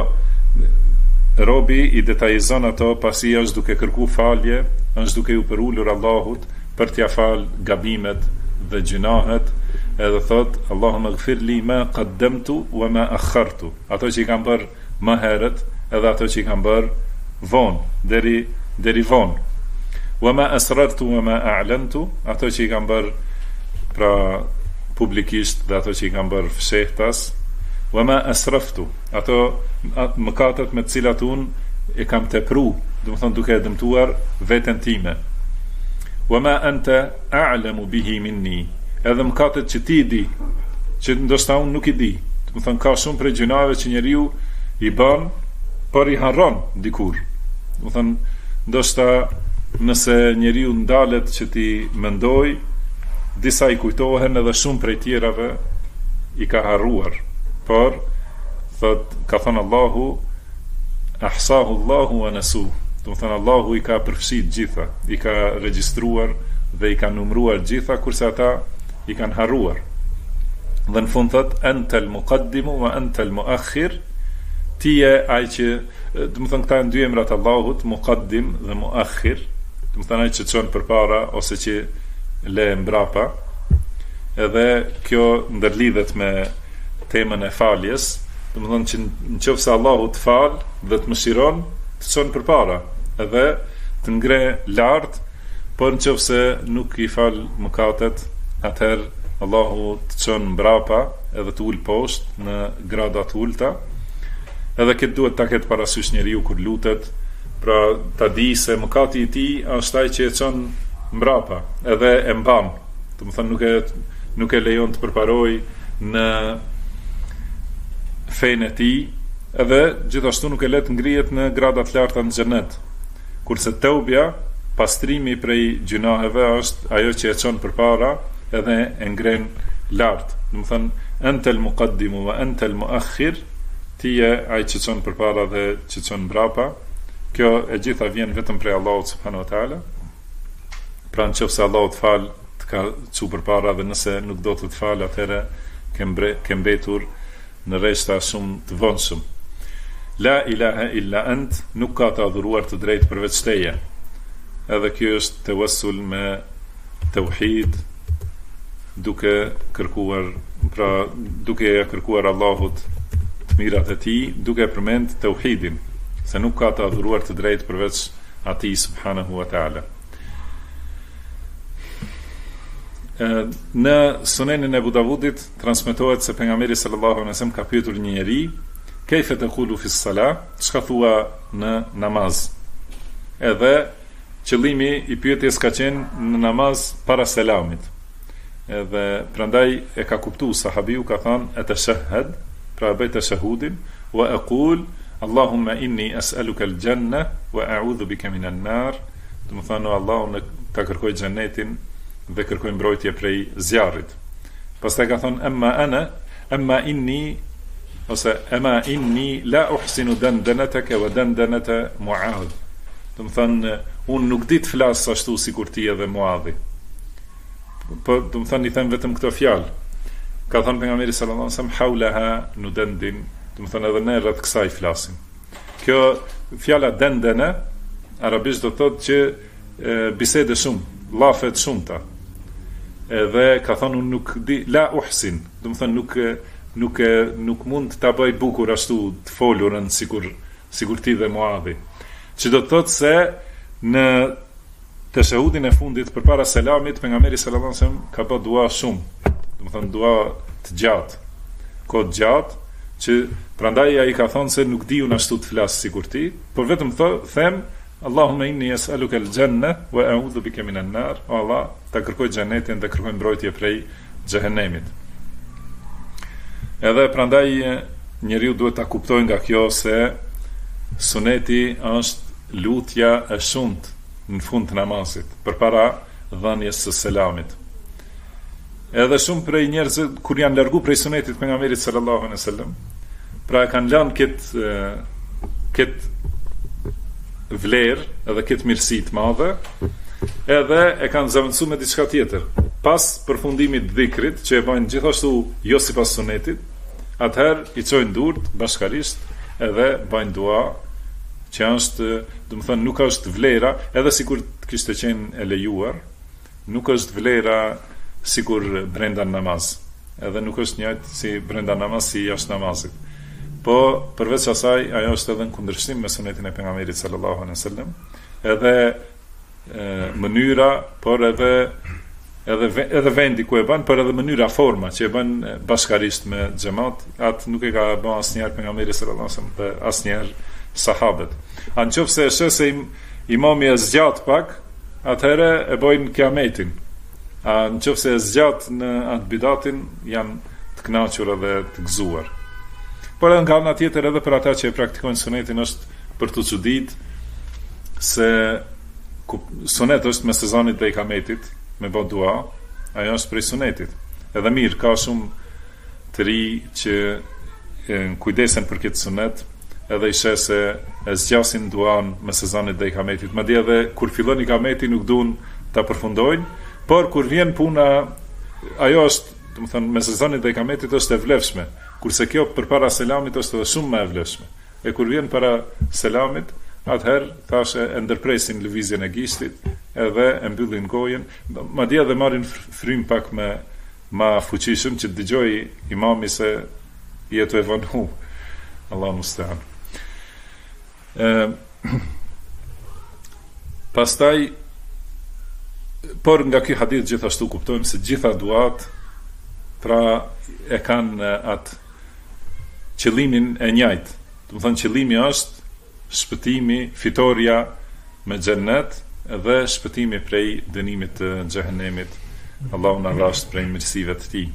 robi i detajizon ato pasi është duke kërku falje, është duke u përullur Allahut për t'ja fal gabimet dhe gjinahet, edhe thot Allahumma gfir li ma qaddamtu wa ma akhartu, ato që i kam bërë më herët edhe ato që i kam bërë vonë, deri vonë, wa ma asrartu wa ma a'lantu, ato që i kam bërë pra publikisht dhe ato që i kam bërë fshehtas, wa ma asraftu, ato mëkatet me të cilat unë e kam tepru, do të thonë duke e dëmtuar veten time, wa ma anta a'lamu bihi minni, edhe mëkatet që ti di, që ndoshta unë nuk i di. Do të thonë ka shumë prej gjunave që njeriu i bën, por i harron dikur. Do të thonë ndoshta nëse njeriu ndalet që ti mendoj, disa i kujtohen edhe shumë prej tjerave i ka harruar. Por thot ka thënë Allahu ahsahu Allahu wa nasu. Do të thënë Allahu i ka përfshit gjitha, i ka regjistruar dhe i ka numruar gjitha, kurse ata i kanë harruar. Dhe në fund thot antal muqaddimu wa antal muakhir, ti je ai që, do të thënë këta janë dy emrat Allahut, muqaddim dhe muakhir, do të thënë ai që çon përpara ose që le mbrapa. Edhe kjo ndërlidhet me temën e faljes, do të thënë që nëse Allahu të fal dhe të mëshiron, të çon përpara, edhe të ngre lart, por nëse nuk i fal mëkatet, atëherë Allahu të çon mbrapa edhe të ul poshtë në grada të ulta. Edhe këtë duhet ta ketë parasysh njeriu kur lutet, Pra ta di se mëkati i tij është ai që e çon mbrapa, edhe e mban. Do të thonë nuk e lejon të përparoj në fenë e tij, edhe gjithashtu nuk e le të ngrihet në grada të larta në xhenet. Kurse teubja, pastrimi prej gjunaheve, është ajo që e çon përpara edhe e ngren lart. Do të thonë antal muqaddimu wa antal muakhir, ti je ai që çon përpara dhe që çon mbrapa. Kjo e gjitha vjen vetëm prej Allahut subhanahu wa taala. Pra nëse Allahu të fal, të ka çu përpara, dhe nëse nuk do të fal, atëherë ke mbetur në rreshta shumë të vonshëm. La ilaha illa ant, nuk ka të adhuruar të drejtë përveç teje. Edhe kjo është tawassul me tauhid, duke kërkuar Allahut të mirat e tij, duke përmend tauhidin, se nuk ka të adhuruar të drejtë përveç atij subhanahu wa taala. Në Sunenin e Abu Davudit transmetohet se pejgamberi sallallahu alaihi wasallam ka pyetur një njeri: "Kayfa taqulu fi s-salah?" Çka thua në namaz? Edhe qëllimi i pyetjes ka qenë në namaz para selamit. Edhe prandaj e ka kuptuar sahabiu, ka thënë atashahhad, pra bëj tashahudin, wa aqul Allahumma inni as'aluka al-janna wa a'udhu bika min an-nar. Do të thonë Allahun ta kërkoj xhenetin dhe kërkoj mbrojtje prej zjarrit. Pastaj ka thënë amma inni la uhsinu dandanataka wa dandanata Muadh. Do të thonë unë nuk di të flas ashtu sikur ti edhe Muadhi. Po do të thonë i them vetëm këto fjalë. Ka thënë pejgamberi sallallahu alajhi wasallam haulaha nudandin, do të thonë edhe ne rreth kësaj flasim. Kjo fjala dandana arabisht do thotë që bisede shumë, llafet shumëta. Edhe ka thonë unë nuk di, la uhsin, do të thonë nuk mund ta bëj bukur ashtu të folurën sikur ti dhe Muadhi. Që do të thotë se në tashahudin e fundit përpara selamit pejgamberi sallallahu alajhi wasallam ka bërë dua shumë, do të thonë dua të gjatë, kohë gjatë, që prandaj ai ka thonë se nuk di unë ashtu të flas sikur ti, por vetëm them Allahumma inni as'aluka al-janna wa a'udhu bika min an-nar. O Allah, ta kërkoj xhenetin dhe kërkoj mbrojtje prej xhehenemit. Edhe prandaj njeriu duhet ta kuptojë nga kjo se suneti është lutja e shumt në fund të namazit, përpara dhënies së selamit. Edhe shumë prej njerëzve kur janë largu prej sunetit pejgamberit sallallahu alaihi wasallam, pra kanë lënë këtë vlerë edhe këtë mirësi të madhe, edhe e kanë zavendësuar me diçka tjetër. Pas përfundimit të dhikrit, që e bajnë gjithashtu jo sipas sunetit, atëherë i çojnë durt bashkarisht edhe bajnë dua, që është, do të thonë, nuk është vlera, edhe sikur të kishte qenë e lejuar, nuk është vlera sikur brenda namaz. Edhe nuk është njëjtë si brenda namaz si jashtë namazit. Po përveç asaj, ajo është edhe në kundërshtim me sunetin e pejgamberit sallallahu alaihi wasallam, edhe mënyra, por edhe vendi ku e bën, por edhe mënyra, forma që e bën bashkarisht me xhamat, atë nuk e ka bën asnjëherë pejgamberi sallallahu alaihi wasallam dhe asnjëherë sahabët. Nëse e sheh se imami e zgjat pak, atëherë e bojnë kiametin. Nëse e zgjat në atë bidatin, janë të kënaqur edhe të gëzuar. Por edhe nga ana tjetër, edhe për ata që e praktikojnë sunetin, është për të çudit se sunet është me sezonit dhe i kametit, me bë dua, ajo është prej sunetit. Edhe mirë, ka shumë të ri që kujdesen për këtë sunet, edhe i sheh se e zgjasin duan me sezonit dhe i kametit. Madje edhe kur fillon i kameti nuk duan ta përfundojnë, por kur vjen puna, ajo është, do të thonë, me sezonit dhe i kametit është e vlefshme. Kurse kjo përpara selamit është edhe shumë më e vlefshme. E kur vjen para selamit, atëherë thashë e ndërpresin lëvizjen e gishtit, edhe e mbyllin gojën, madje edhe marrin frym pak më fuqishëm që dëgjoj imami se jetu e vonu. Allahu musta'an. Pastaj, por nga ky hadith gjithashtu kuptojmë se gjitha duat pra e kanë atë qëllimin e njëjtë. Do të thonë qëllimi është shpëtimi, fitoria me xhennet dhe shpëtimi prej dënimit të xhehenemit. Allahu na rasht prej mirësive të tij.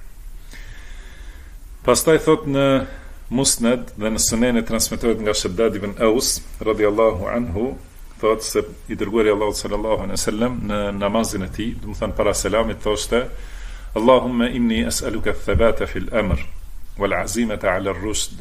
Pastaj thot në Musnad dhe në Sunen e transmetohet nga Shaddad ibn Aus radhiyallahu anhu, thot se i dërguari Allahu sallallahu alaihi wasallam në namazin e tij, do të thënë para selamit, thoshte: Allahumma inni as'aluka ath-thabata fil amr wal 'azimata 'ala ar-rushd.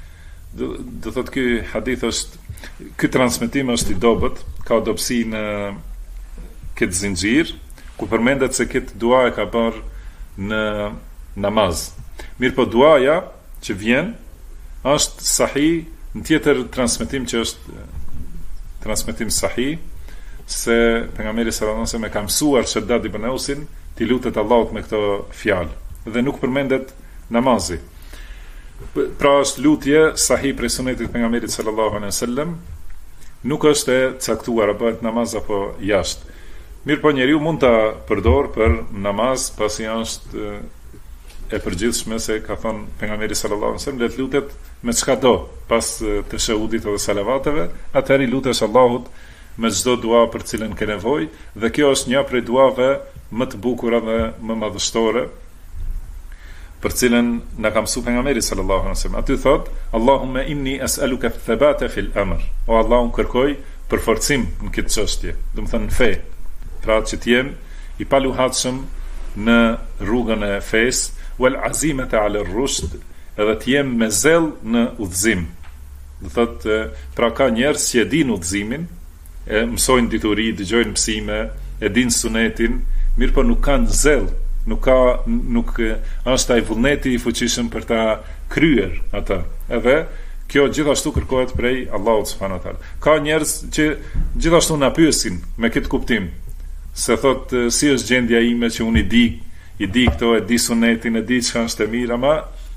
Do thot ky hadith është, ky transmetim është i dobët, ka dobësi në këtë zinxhir, ku përmendet se këtë dua e ka bërë në namaz. Mirë po duaja që vjen është sahih në tjetër transmetim që është transmetim sahih, se pejgamberi sallallahu alajhi wasallam e ka mësuar Shaddad ibn Ausin ti lutet Allahut me këto fjalë dhe nuk përmendet namazi. Pra është lutje sahih prej sunetit pejgamberit sallallahu alajhi wasallam, nuk është e caktuar a bëhet namaz apo jashtë. Mirë po njeriu mund ta përdor për namaz, pasi është e përgjithshme se ka thënë pejgamberi sallallahu alajhi wasallam, le të lutet me çka do pas të shahudit dhe salavateve, atëherë i lutesh Allahut me çdo dua për cilën ke nevojë, dhe kjo është një prej duave më të bukura dhe më madhështore për cilën na ka mësuar pejgamberi sallallahu alajhi wasallam. Aty thot: Allahumma inni as'aluka ath-thabata fil amr. O Allah, unë kërkoj përforcim në këtë çështje, do të thënë në fe. Pra që të jem i paluhatshëm në rrugën e fesë, wal azimata 'ala ar-rushd, edhe të jem me zell në udhëzim. Do thot, pra ka njerëz që e dinë udhëzimin, e mësojnë dituri, dëgjojnë mësime, e dinë sunetin, mirë po nuk kanë zell, nuk është ai vullneti i fuqishëm për ta kryer atë. Edhe kjo gjithashtu kërkohet prej Allahut subhanahu wa taala. Ka njerëz që gjithashtu na pyesin me këtë kuptim, se thot si është gjendja ime që unë i di këto, e di sunetin, e di çka është e mirë, ama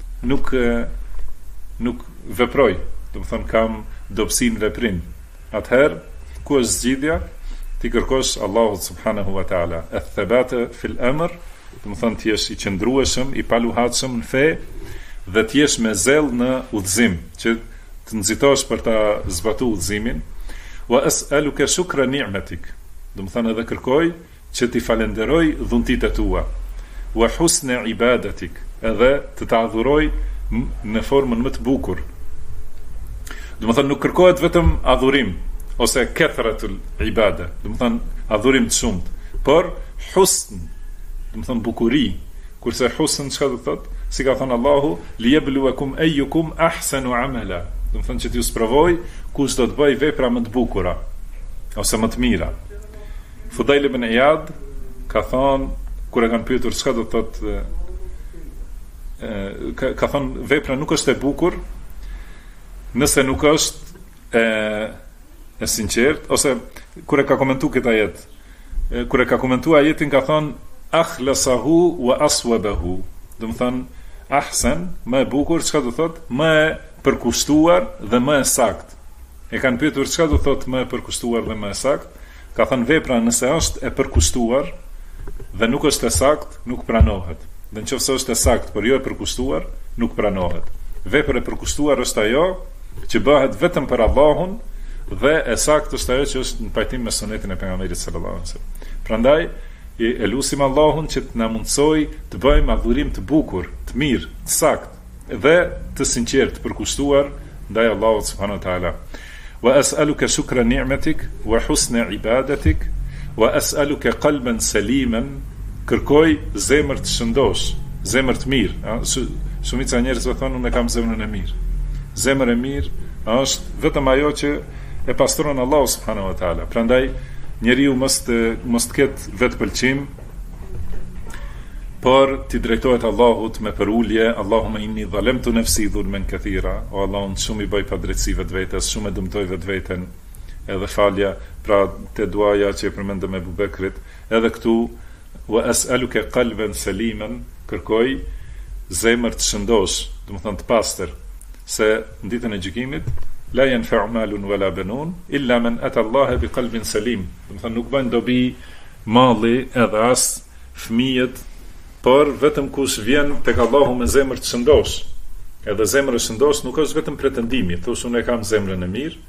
nuk veproj, do të thënë kam dobësinë veprim. Atëherë, ku është zgjidhja? Ti kërkosh Allahut subhanahu wa taala ath-thabata fil amr, do të thënë ti jesh i qëndrueshëm, i paluhatshëm në fe, dhe ti jesh me zell në udhëzim, që të nxitosh për ta zbatuar udhëzimin. Wa as'aluka shukra ni'matik, do të thënë edhe kërkoj që ti falenderoj dhuntitë tua. Wa husna ibadatik, edhe të ta adhuroj në formën më të bukur. Do të thënë nuk kërkohet vetëm adhurim ose kathratul ibada, do të thënë adhurim të shumt, por husn, do të thënë bukuri. Kurse husn çka do të thotë? Si ka thënë Allahu, liyabluwakum ayyukum ahsanu amala. Do të thënë që t'ju sprovoj kush do të bëj vepra më të bukura ose më të mira. Fudail ibn Iyad ka thënë, kur e kanë pyetur çka do të thotë, ka thënë vepra nuk është e bukur nëse nuk është e sinqert, ose kur e ka komentuar këtë ajet, kur e ka komentuar ajetin ka thënë akhlasahu wa aswabahu, do të thënë ahsan, më e bukur, çka do thotë, më e përkushtuar dhe më e saktë. E kanë pyetur çka do thotë më e përkushtuar dhe më e saktë, ka thënë vepra nëse është e përkushtuar dhe nuk është e saktë, nuk pranohet. Dhe nëse është e saktë por jo e përkushtuar, nuk pranohet. Vepra e përkushtuar është ajo që bëhet vetëm për Allahun, dhe e saktë është ajo që është në pajtim me sunetin e pejgamberit sallallahu alajhi wasallam. Prandaj e lutim Allahun që të na mundsoj të bëjmë adhurim të bukur, të mirë, të saktë dhe të sinqert, të përkushtuar ndaj Allahut subhanahu wa taala. Wa as'aluka shukra ni'matik wa husna ibadatik wa as'aluka qalban saliman, kërkoj zemër të shëndosh, zemër të mirë. Shumica e njerëzve thonë unë kam zemrën e mirë. Zemër e mirë është vetëm ajo që e pastron Allahu subhanahu wa taala. Prandaj njeriu mos të ketë vetpëlqim, por ti drejtohet Allahut me përulje. Allahumma inni zalamtu nafsi dhulman kathira, o Allah, unë shumë i bëj padrejtësi vetvetes, shumë e dëmtoj vetveten. Edhe falja, pra te duaja që e përmendëm Ebu Bekrit, edhe këtu wa as'aluka qalban saliman, kërkoj zemër të shëndosh, do të thënë të pastër, se në ditën e gjykimit la yanfa'u malun wala banun illa man ata Allah bi qalbin salim. Do të thënë nuk bën dobi malli edhe as fëmijët, por vetëm kush vjen tek Allahu me zemër të shëndosh. Edhe zemra e shëndosh nuk është vetëm pretendimi, thosh unë e kam zemrën e mirë,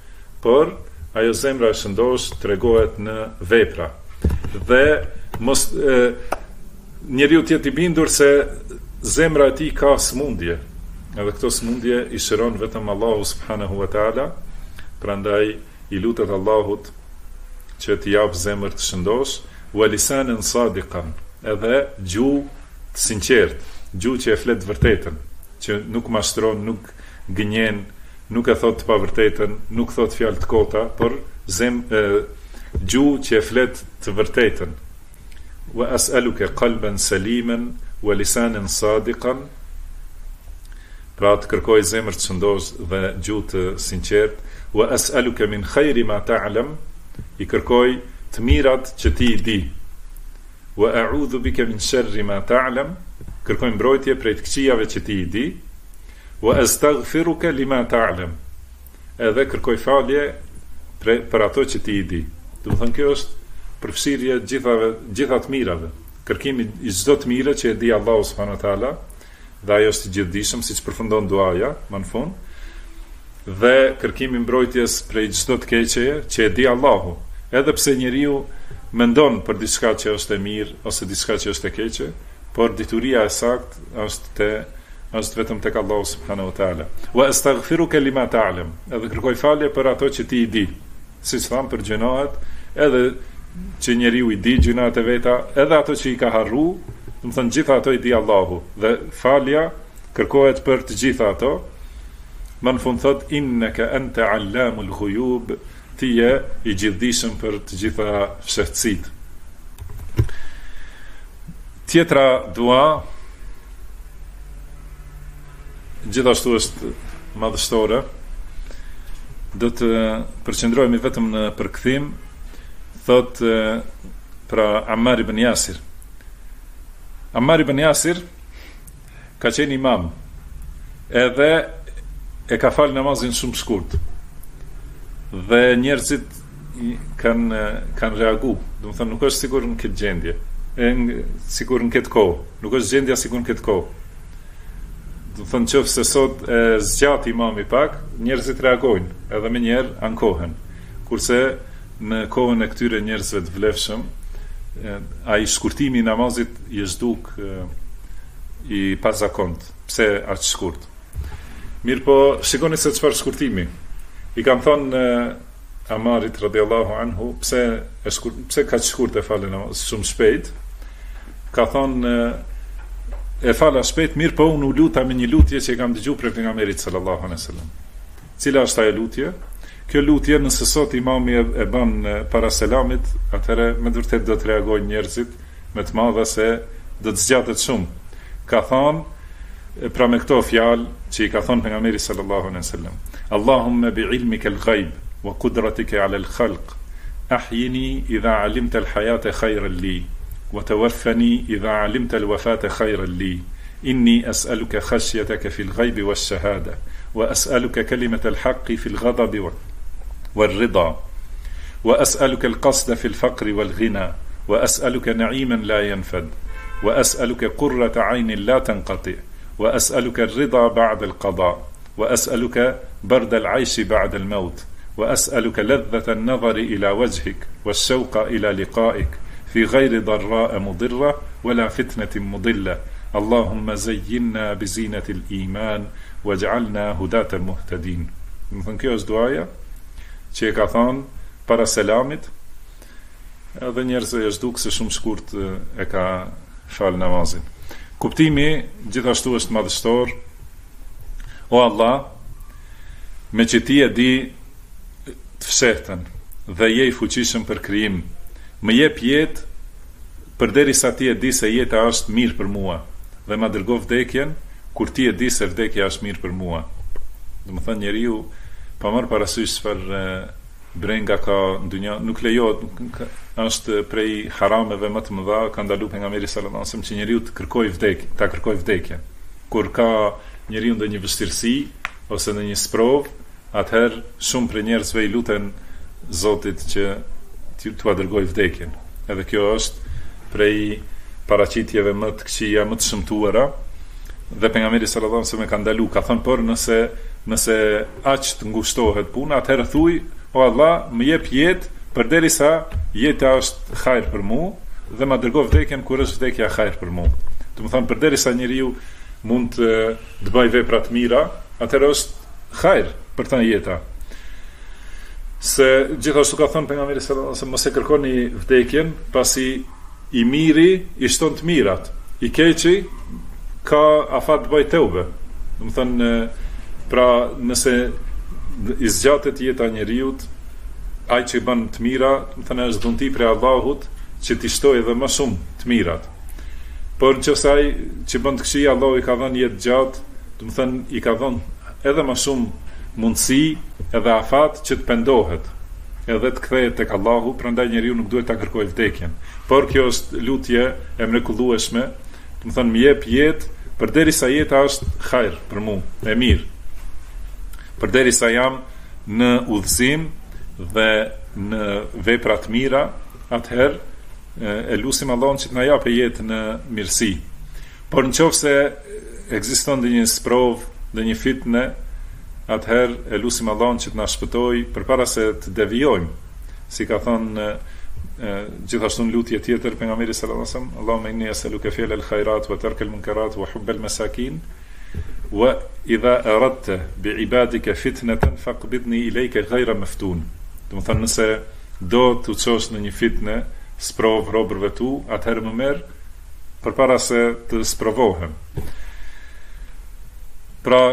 por ajo zemra e shëndosh tregohet në vepra. Dhe mos njeriu të jetë i bindur se zemra e tij ka smundje. Edhe këto smundje i shëron vetëm Allahu subhanahu wa taala. Prandaj i lutet Allahut që t'i jap zemër të shëndosh, wa lisanan sadiqan, edhe gjuhë të sinqert, gjuhë që e flet vërtetën, që nuk mashtron, nuk gënjen, nuk e thot të pavërtetën, nuk thot fjalë të kota, por gjuhë që e flet të vërtetën. Wa as'aluka qalban saliman wa lisanan sadiqan, pra të kërkoj zemër të shëndosh dhe gjuhë të sinqert. Wa as'aluka min khayri ma ta'lam, i kërkoj të mirat që ti i di. Wa a'udhu bika min sharri ma ta'lam, kërkoj mbrojtje prej të këqijave që ti i di. Wa astaghfiruka lima ta'lam, edhe kërkoj falje për ato që ti i di. Do të thënë kjo është përfshirje gjitha të mirave, kërkimi i çdo të mire që e di Allahu subhanahu wa taala, dhe ajo është i gjithdijshëm, siç përfundon duaja më në fund, dhe kërkimi mbrojtjes prej çdo të keqeje që e di Allahu, edhe pse njeriu mendon për diçka që është e mirë ose diçka që është e keqe, por dituria e saktë është vetëm tek Allahu subhanahu wa taala. Wa astaghfiruka lima ta'lam, edhe kërkoj falje për ato që ti i di, siç tham për gjënohet, edhe që njeriu i di gjënat e veta, edhe ato që i ka harru, do të thënë gjitha ato i di Allahu, dhe falja kërkohet për të gjitha ato. Më në fund thot, innaka anta allamul ghuyub, ti je i gjithdijshëm për të gjitha fshehtësitë. Tjetra dua gjithashtu është madhështore. Do të përqendrohemi vetëm në përkthim. Thot pra Ammar ibn Yasir. Ammar ibn Yasir ka qenë imam, edhe e ka falë namazin shumë shkurt, dhe njerëzit kanë reagu. Do të thënë nuk është sigur në këtë gjendje, sigur në këtë kohë, nuk është gjendja sigur në këtë kohë. Do të thënë qoftë se sot e zgjat imami pak, njerëzit reagojnë, edhe me njerë ankohen. Kurse në kohën e këtyre njerëzve të vlefshëm, ai shkurtimi i namazit i zhduk i pazakont. Pse aq shkurt? Mirë po, shikoni se çfarë shkurtimi. I kanë thonë Amarit radhiyallahu anhu, pse ka shkurt e falë namaz shumë shpejt? Ka thonë e fala shpejt, mirë po unë u luta me një lutje që e kam dëgjuar prej pejgamberit sallallahu alaihi wasallam. Cila është ajo lutje? Kjo lutje, nëse sot imami e bën para selamit, atëherë me vërtet do të reagojnë njerëzit me të madhe se do të zgjatet shumë. Ka thonë pra me këto fjalë që i ka thonë pejgamberi sallallahu alaihi wasallam: Allahumma bi'ilmika al-ghaib wa qudratika 'ala al-khalq ahyini idha 'alimta al-hayata khayran li wa tawaffani idha 'alimta al-wafata khayran li inni as'aluka khashyataka fi al-ghayb wash-shahada wa as'aluka kalimata al-haqqi fi al-ghadab والرضا وأسألك القصد في الفقر والغنى وأسألك نعيما لا ينفد وأسألك قرة عين لا تنقطع وأسألك الرضا بعد القضاء وأسألك برد العيش بعد الموت وأسألك لذة النظر إلى وجهك والشوق إلى لقائك في غير ضراء مضرة ولا فتنة مضلة اللهم زينا بزينة الإيمان واجعلنا هداة المهتدين. Më kjo është duaja që e ka thonë para selamit, edhe njerëzve është duk se shumë shkurt e ka falë namazin. Kuptimi gjithashtu është madhështor: O Allah, me që ti e di të fshehtën dhe je i fuqishëm për krijim, më jep jetë përderisa ti e di se jeta është mirë për mua, dhe ma dërgo vdekjen kur ti e di se vdekja është mirë për mua. Do të thënë njeriu pa marrë parasysh çfarë brenga ka në dynja, nuk lejohet, është prej harameve më të mëdha, ka ndaluar pejgamberi sallallahu alajhi wasallam që njeriu të kërkoj vdekjen. Kur ka njeriu ndonjë vështirësi ose në një sprov, atëherë shumë prej njerëzve i luten Zotit që t'ua dërgoj vdekjen. Edhe kjo është prej paraqitjeve më të këqija, më të shëmtuara, dhe pejgamberi sallallahu alajhi wasallam ka ndaluar, ka thënë por nëse aq të ngushtohet puna, atëherë thuj o Allah, më jep jetë përderisa jeta është hajër për mua dhe ma dërgoj vdekjen kur është vdekja hajër për mua. Do të thonë përderisa njeriu mund të bëj vepra të mira, atëherë është hajër për ta jeta. Se gjithashtu ka thënë pejgamberi sallallahu alajhi wasallam, mos e kërkoni vdekjen, pasi i miri i shton të mirat, i keqi ka afat bëj teube. Do të thonë, pra nëse i zgjatet jeta e njeriut, ai që bën të mira, do të thonë është dhunti prej Allahut që t'i shtojë edhe më shumë të mirat. Por nëse ai që bën të këqija, Allahu i ka dhënë jetë gjatë, do të thonë i ka dhënë edhe më shumë mundësi edhe afat që të pendohet, edhe të kthehet tek Allahu, prandaj njeriu nuk duhet ta kërkojë vdekjen. Por kjo është lutje e mrekullueshme, do të thonë më jep jetë përderisa jeta është hajër për mua, e mirë. Përderisa jam në udhëzim dhe në vepra të mira, atëherë e lutim Allahun që të na japë jetë në mirësi. Por nëse ekziston ndonjë sprov, ndonjë fitnë, atëherë e lutim Allahun që të na shpëtojë përpara se të devijojmë. Si ka thënë gjithashtu në lutje tjetër pejgamberi sallallahu alajhi wasallam, Allahumma inni as'aluka fi'la al-khairat wa tarka al-munkarat wa hubba al-masakin wa idha aradta bi'ibadika fitnatan faqbidni ilayka ghayra maftun. Do të thonë nëse do të çosh në një fitnë, sprov robërve tu, atëherë më merr përpara se të sprovohem. Pra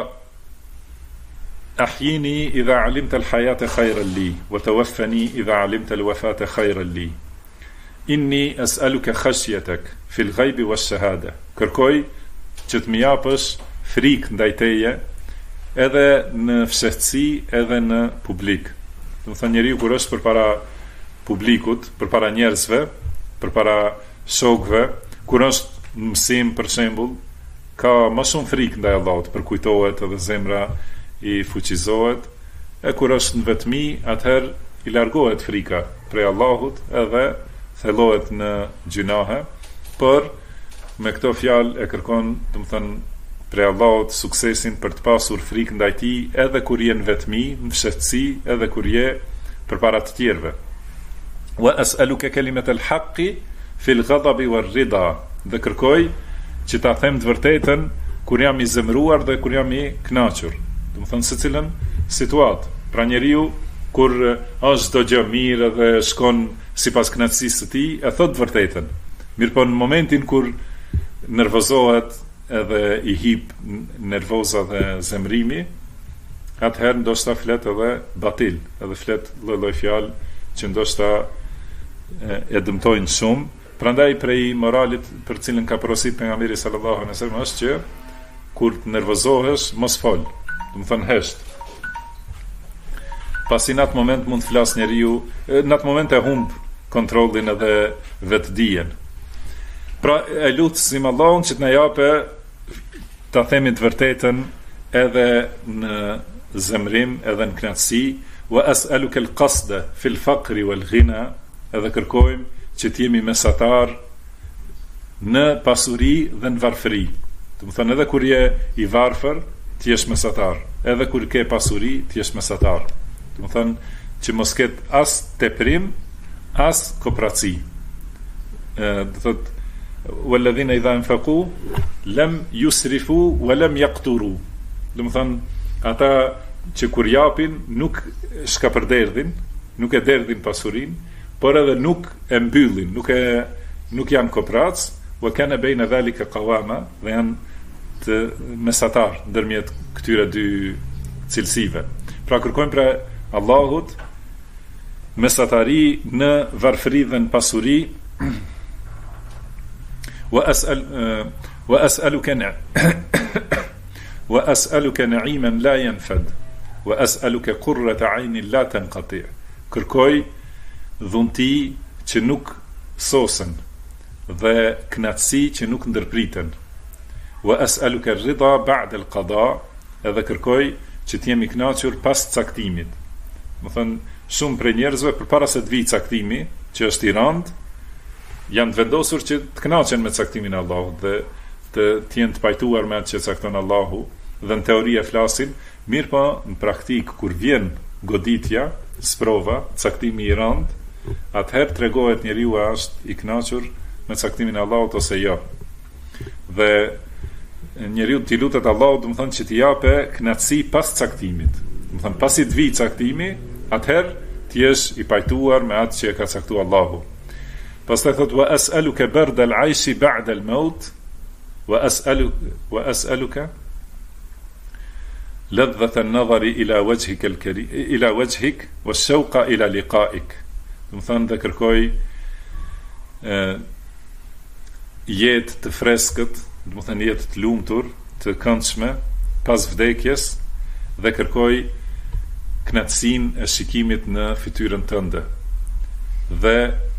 أحيني إذا علمت الحياة خيرا لي وتوفني إذا علمت الوفاة خيرا لي إني أسألك خشيتك في الغيب والشهادة. Kërkoj që të më japësh frikë ndaj teje edhe në fshehtësi edhe në publik. Do të thonë njeriu kur është përpara publikut, përpara njerëzve, përpara shokëve, kur është në mësim për shembull, ka më shumë frikë ndaj Allahut, përkujtohet edhe zemra i fuqizohet, e kur është në vetmi, atëherë i largohet frika prej Allahut edhe thellohet në gjunahe, por me këto fjalë e kërkon, do të thënë, prej Allahut suksesin për të pasur frikë ndaj tij edhe kur je në vetmi, në fshehtësi, edhe kur je përpara të tjerëve. Wa as'aluka kalimat al-haqqi fi al-ghadabi war-rida. Dhe kërkoj që ta them të vërtetën kur jam i zemëruar dhe kur jam i kënaqur. Do të thonë se cilën situatë. Pra njeriu kur është çdo gjë mirë dhe shkon sipas kënaqësisë së tij, e thot të vërtetën. Mirpo në momentin kur nervozohet edhe i hip nervoza dhe zemrimi, atëherë ndoshta flet edhe batil, edhe flet lloj fjalë që ndoshta e dëmtojnë shumë. Prandaj prej moralit për cilën ka porosit pejgamberi sallallahu alaihi wasallam është që kur të nervozohesh mos fol. Do të thonë hesht. Pasi në atë moment mund të flas njeriu, në atë moment e humb kontrollin edhe vetdijen. Pra e lutim Allahun që të na japë ta themi të vërtetën edhe në zemrim, edhe në kënaqësi, wa as'aluka al-qasda fi al-faqr wal-ghina, edhe kërkojmë që të jemi mesatar në pasuri dhe në varfëri. Do të thonë edhe kur je i varfër, të jesh mesatar, edhe kur ke pasuri, të jesh mesatar. Do të thonë që mos ket as teprim, as kopraci. Do thotë walladhina idha anfaqu lam yusrifu wa lam yaqturu. Do të thonë ata që kur japin nuk shkapërderdhin, nuk e derdhin pasurinë, por edhe nuk e mbyllin, nuk janë koprac, wa kana baina dhalika qawama, dhe janë të mesatar ndërmjet këtyre dy cilësive. Pra kërkojmë për Allahut mesatari në varfëri dhe në pasuri. Wa as'aluka na'iman la yanfad wa as'aluka qurrata 'aynin la tanqati. Kërkoj dhunti që nuk sosen dhe kënaqësi që nuk ndërpriten. Wa as'aluka ar-ridha ba'da al-qada, edhe kërkoj që të jemi kënaqur pas caktimit. Do thënë shumë prej njerëzve përpara se të vijë caktimi, që është i rënd, janë të vendosur që të kënaqen me caktimin e Allahut dhe të jenë të pajtuar me atë që cakton Allahu, dhe në teori e flasin, mirë po në praktik kur vjen goditja, sprova, caktimi i rënd, atëherë tregohet njeriu është i kënaqur me caktimin e Allahut ose jo. Dhe njeriu t'i lutet Allahut, do të thonë që t'i japë kënaqësi pas caktimit. Do të thonë pasi të vijë caktimi, atëherë ti jesh i pajtuar me atë që e ka caktuar Allahu. Pastaj thot wa as'aluka barda al-'ayshi ba'da al-maut wa as'aluka ladhata an-nadhari ila wajhika al-karim ila wajhik wash-shawqa ila liqa'ik. Do të thonë dhe kërkoj jetë të freskët, do të thonë jetë të lumtur, të këndshme pas vdekjes dhe kërkoj kënaqësinë e shikimit në fytyrën tënde dhe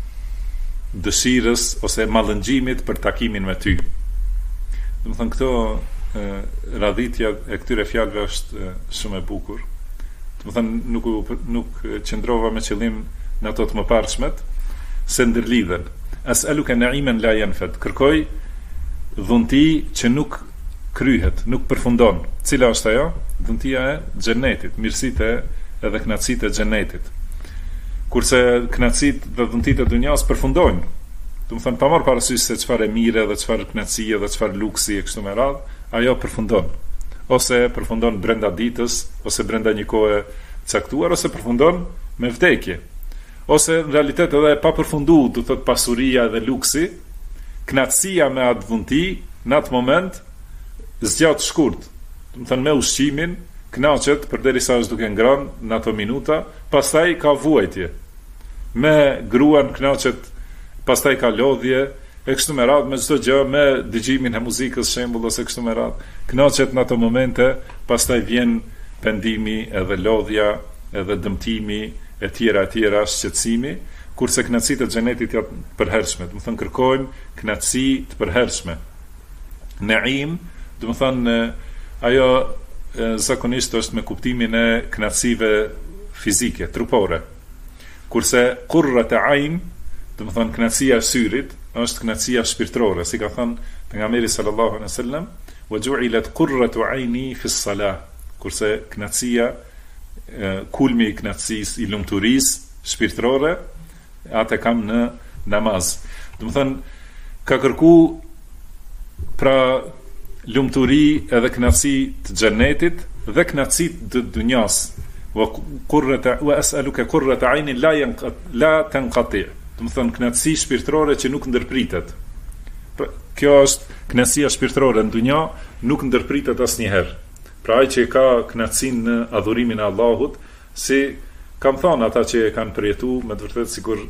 dëshirës ose mallëngjimit për takimin me ty. Do të thënë këto radhitja e këtyre fjalëve është shumë e bukur. Do të thënë nuk qëndrova me qëllim në ato të mëparshmet, se ndërlidhen. As'aluka na'iman la yanfad. Kërkoj dhunti që nuk kryhet, nuk përfundon. Cila është ajo? Dhuntia e xhenetit, mirësitë edhe kënaqësitë e xhenetit. Kurse kënaqësitë dhe dhuntitë e dunjas përfundojnë. Do të thënë pa marrë parasysh se çfarë mire dhe çfarë kënaqësie dhe çfarë luksi e kështu me radhë, ajo përfundon. Ose përfundon brenda ditës, ose brenda një kohe caktuar, ose përfundon me vdekje. Ose në realitet edhe pa përfunduar, do të thotë pasuria dhe luksi, kënaqësia me atë dhunti në atë moment zgjat shkurt. Do të thënë me ushqimin kënaqet përderisa është duke ngrënë në ato minuta, pastaj ka vuajtje. Me gruan kënaqet, pastaj ka lodhje, e kështu me radhë me çdo gjë, me dëgjimin e muzikës shembull ose kështu me radhë, kënaqet në ato momente, pastaj vjen pendimi edhe lodhja, edhe dëmtimi e tjera, shqetësimi, kurse kënaqësitë e xhenetit janë të përhershme. Do të thonë kërkojmë kënaqësi të përhershme. Naim, do të thonë ajo zakonisht është me kuptimin e kënaqësive fizike, trupore. Kurse qurrat ayn, do të thonë kënaqësia e syrit, është kënaqësia shpirtërore, si ka thënë pejgamberi sallallahu alaihi wasallam, wa ju'ilat qurratu ayni fi s-salah. Kurse kënaqësia, kulmi i kënaqësisë, i lumturisë shpirtërore, atë kam në namaz. Do të thonë ka kërku pra lumturi edhe kënaqësi të xhenetit dhe kënaqësi të dunjas. Wa as'aluka qurrata aynin la tanqati. Do të thonë kënaqësi shpirtërore që nuk ndërpritet. Kjo është kënaqësia shpirtërore në dunja, nuk ndërpritet asnjëherë. Pra ai që ka kënaqësinë në adhurimin e Allahut, si kam thënë ata që e kanë përjetuar me të vërtetë sikur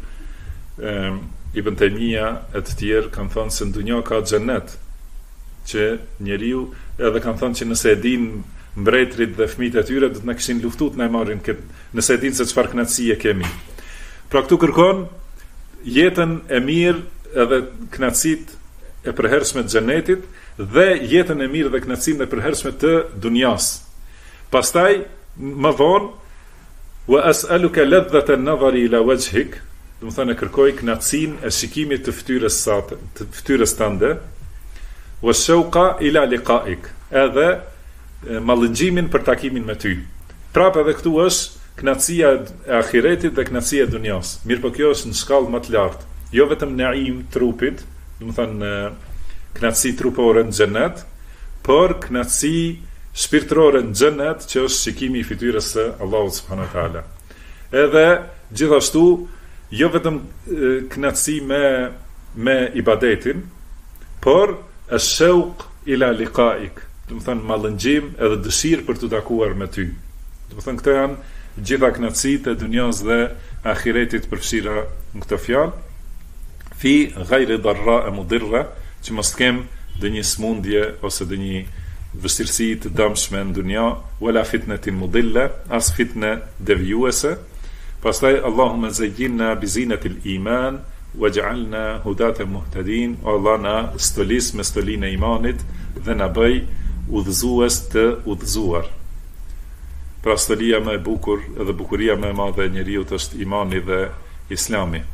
Ibn Taymija e të tjerë kanë thënë se në dunja ka xhenet, që njeriu edhe kanë thënë që nëse e din mbretërit dhe fëmijët e tyre do të na kishin luftuar të na marrin këtë, nëse e din se çfarë kënaqësie kemi. Pra këtu kërkon jetën e mirë edhe kënaqësitë e përhershme të xhenetit dhe jetën e mirë dhe kënaqësinë e përhershme të dunjas. Pastaj më vonë wa as'aluka ladhata an-nadhari ila wajhik, do të thonë kërkoj kënaqësinë e shikimit të fytyrës tënde, wa shawqa ila liqa'ik, edhe mallëngjimin për takimin me ty. Prapë edhe këtu është kënaqësia e ahiretit dhe kënaqësia e dunjas. Mirë, po kjo është në shkallë më të lartë. Jo vetëm naim trupit, do të thonë kënaqësi trupore në xhenet, por kënaqësi shpirtërore në xhenet, që është shikimi i fytyrës së Allahut subhanahu wa taala. Edhe gjithashtu jo vetëm kënaqësi me ibadetin, por ash-shauq ila liqa'ik, do të thonë mallëngjim edhe dëshirë për të takuar me ty. Do të thonë këto janë gjitha kënaqësitë e dunjas dhe ahiretit përfshira në këtë fjalë. Fi ghayri darra mudirra, që mos kem dënjë smundje ose dënjë vështirësi të dëmshme në dunja, wala fitnetin mudilla, as fitne devijuese. Pastaj Allahumma zayyinna bi zinatil iman waj'alna hudatan muhtadin. O Allah, na stolis me stolinë e imanit dhe na bëj udhëzues të udhëzuar. Pra stolia më e bukur edhe bukuria më e madhe e njeriu është imani dhe islami.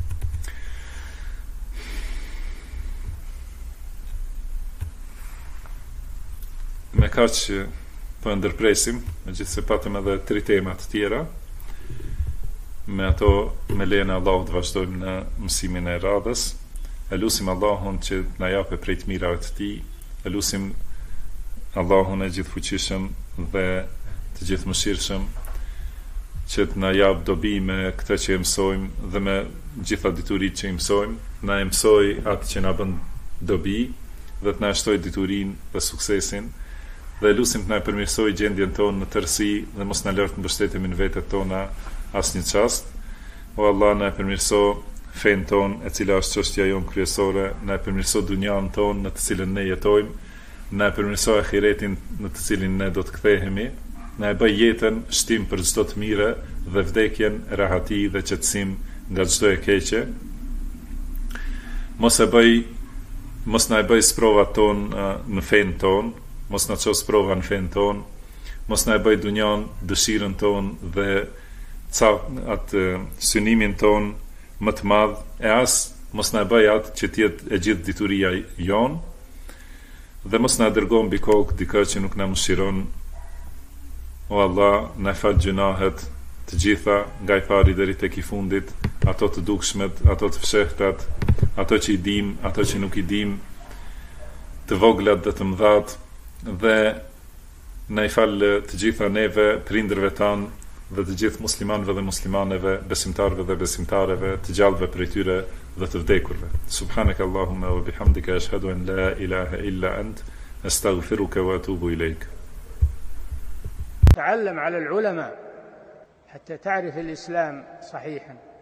Me kaq po e ndërpresim, megjithëse patëm edhe 3 tema të tjera. Me ato, me lejnë e Allahut vazhdojmë në mësimin e radhës. E lusim Allahun që na japë prej të mirave të tij. E lusim Allahun e gjithfuqishëm dhe të gjithmëshirshëm që të na jap dobi me këtë që e mësojmë dhe me gjitha dituritë që i mësojmë, na e mësoj atë që na bën dobi dhe të na shtoj diturinë dhe suksesin. Dhe lusim të na përmirësoj gjendjen tonë në tërësi dhe mos na lërt në mbështetjen në vetet tona asnjë çast. O Allah, na e përmirëso fen ton, e cila është çështja jonë kryesore, na e përmirëso dunjan ton në të cilën ne jetojmë, na e përmirëso ahiretin në të cilin ne do të kthehemi, na e bëj jetën shtim për çdo të mire dhe vdekjen rahati dhe qetësim nga çdo e keqe. Mos na e bëj sprovat ton në fen ton, mos na ços sprova në fen ton, mos na e bëj dunjan dëshirën ton dhe atë synimin ton më të madh, e as mos na bëj atë që të jetë e gjithë dituria jon, dhe mos na dërgon mbi kokë dikë që nuk na mëshiron. O Allah, na fal gjunahet të gjitha, nga i pari deri tek i fundit, ato të dukshmet, ato të fshehtat, ato që i dim, ato që nuk i dim, të voglat dhe të mëdhat, dhe na i fal të gjitha neve, prindërve tan, dhe të gjithë muslimanëve dhe muslimaneve, besimtarëve dhe besimtareve, të gjallëve prej tyre dhe të vdekurve. Subhanaka Allahumma wa bihamdika ashhadu an la ilaha illa ant astaghfiruka wa atubu ilayk. تعلم على العلماء حتى تعرف الإسلام صحيحا.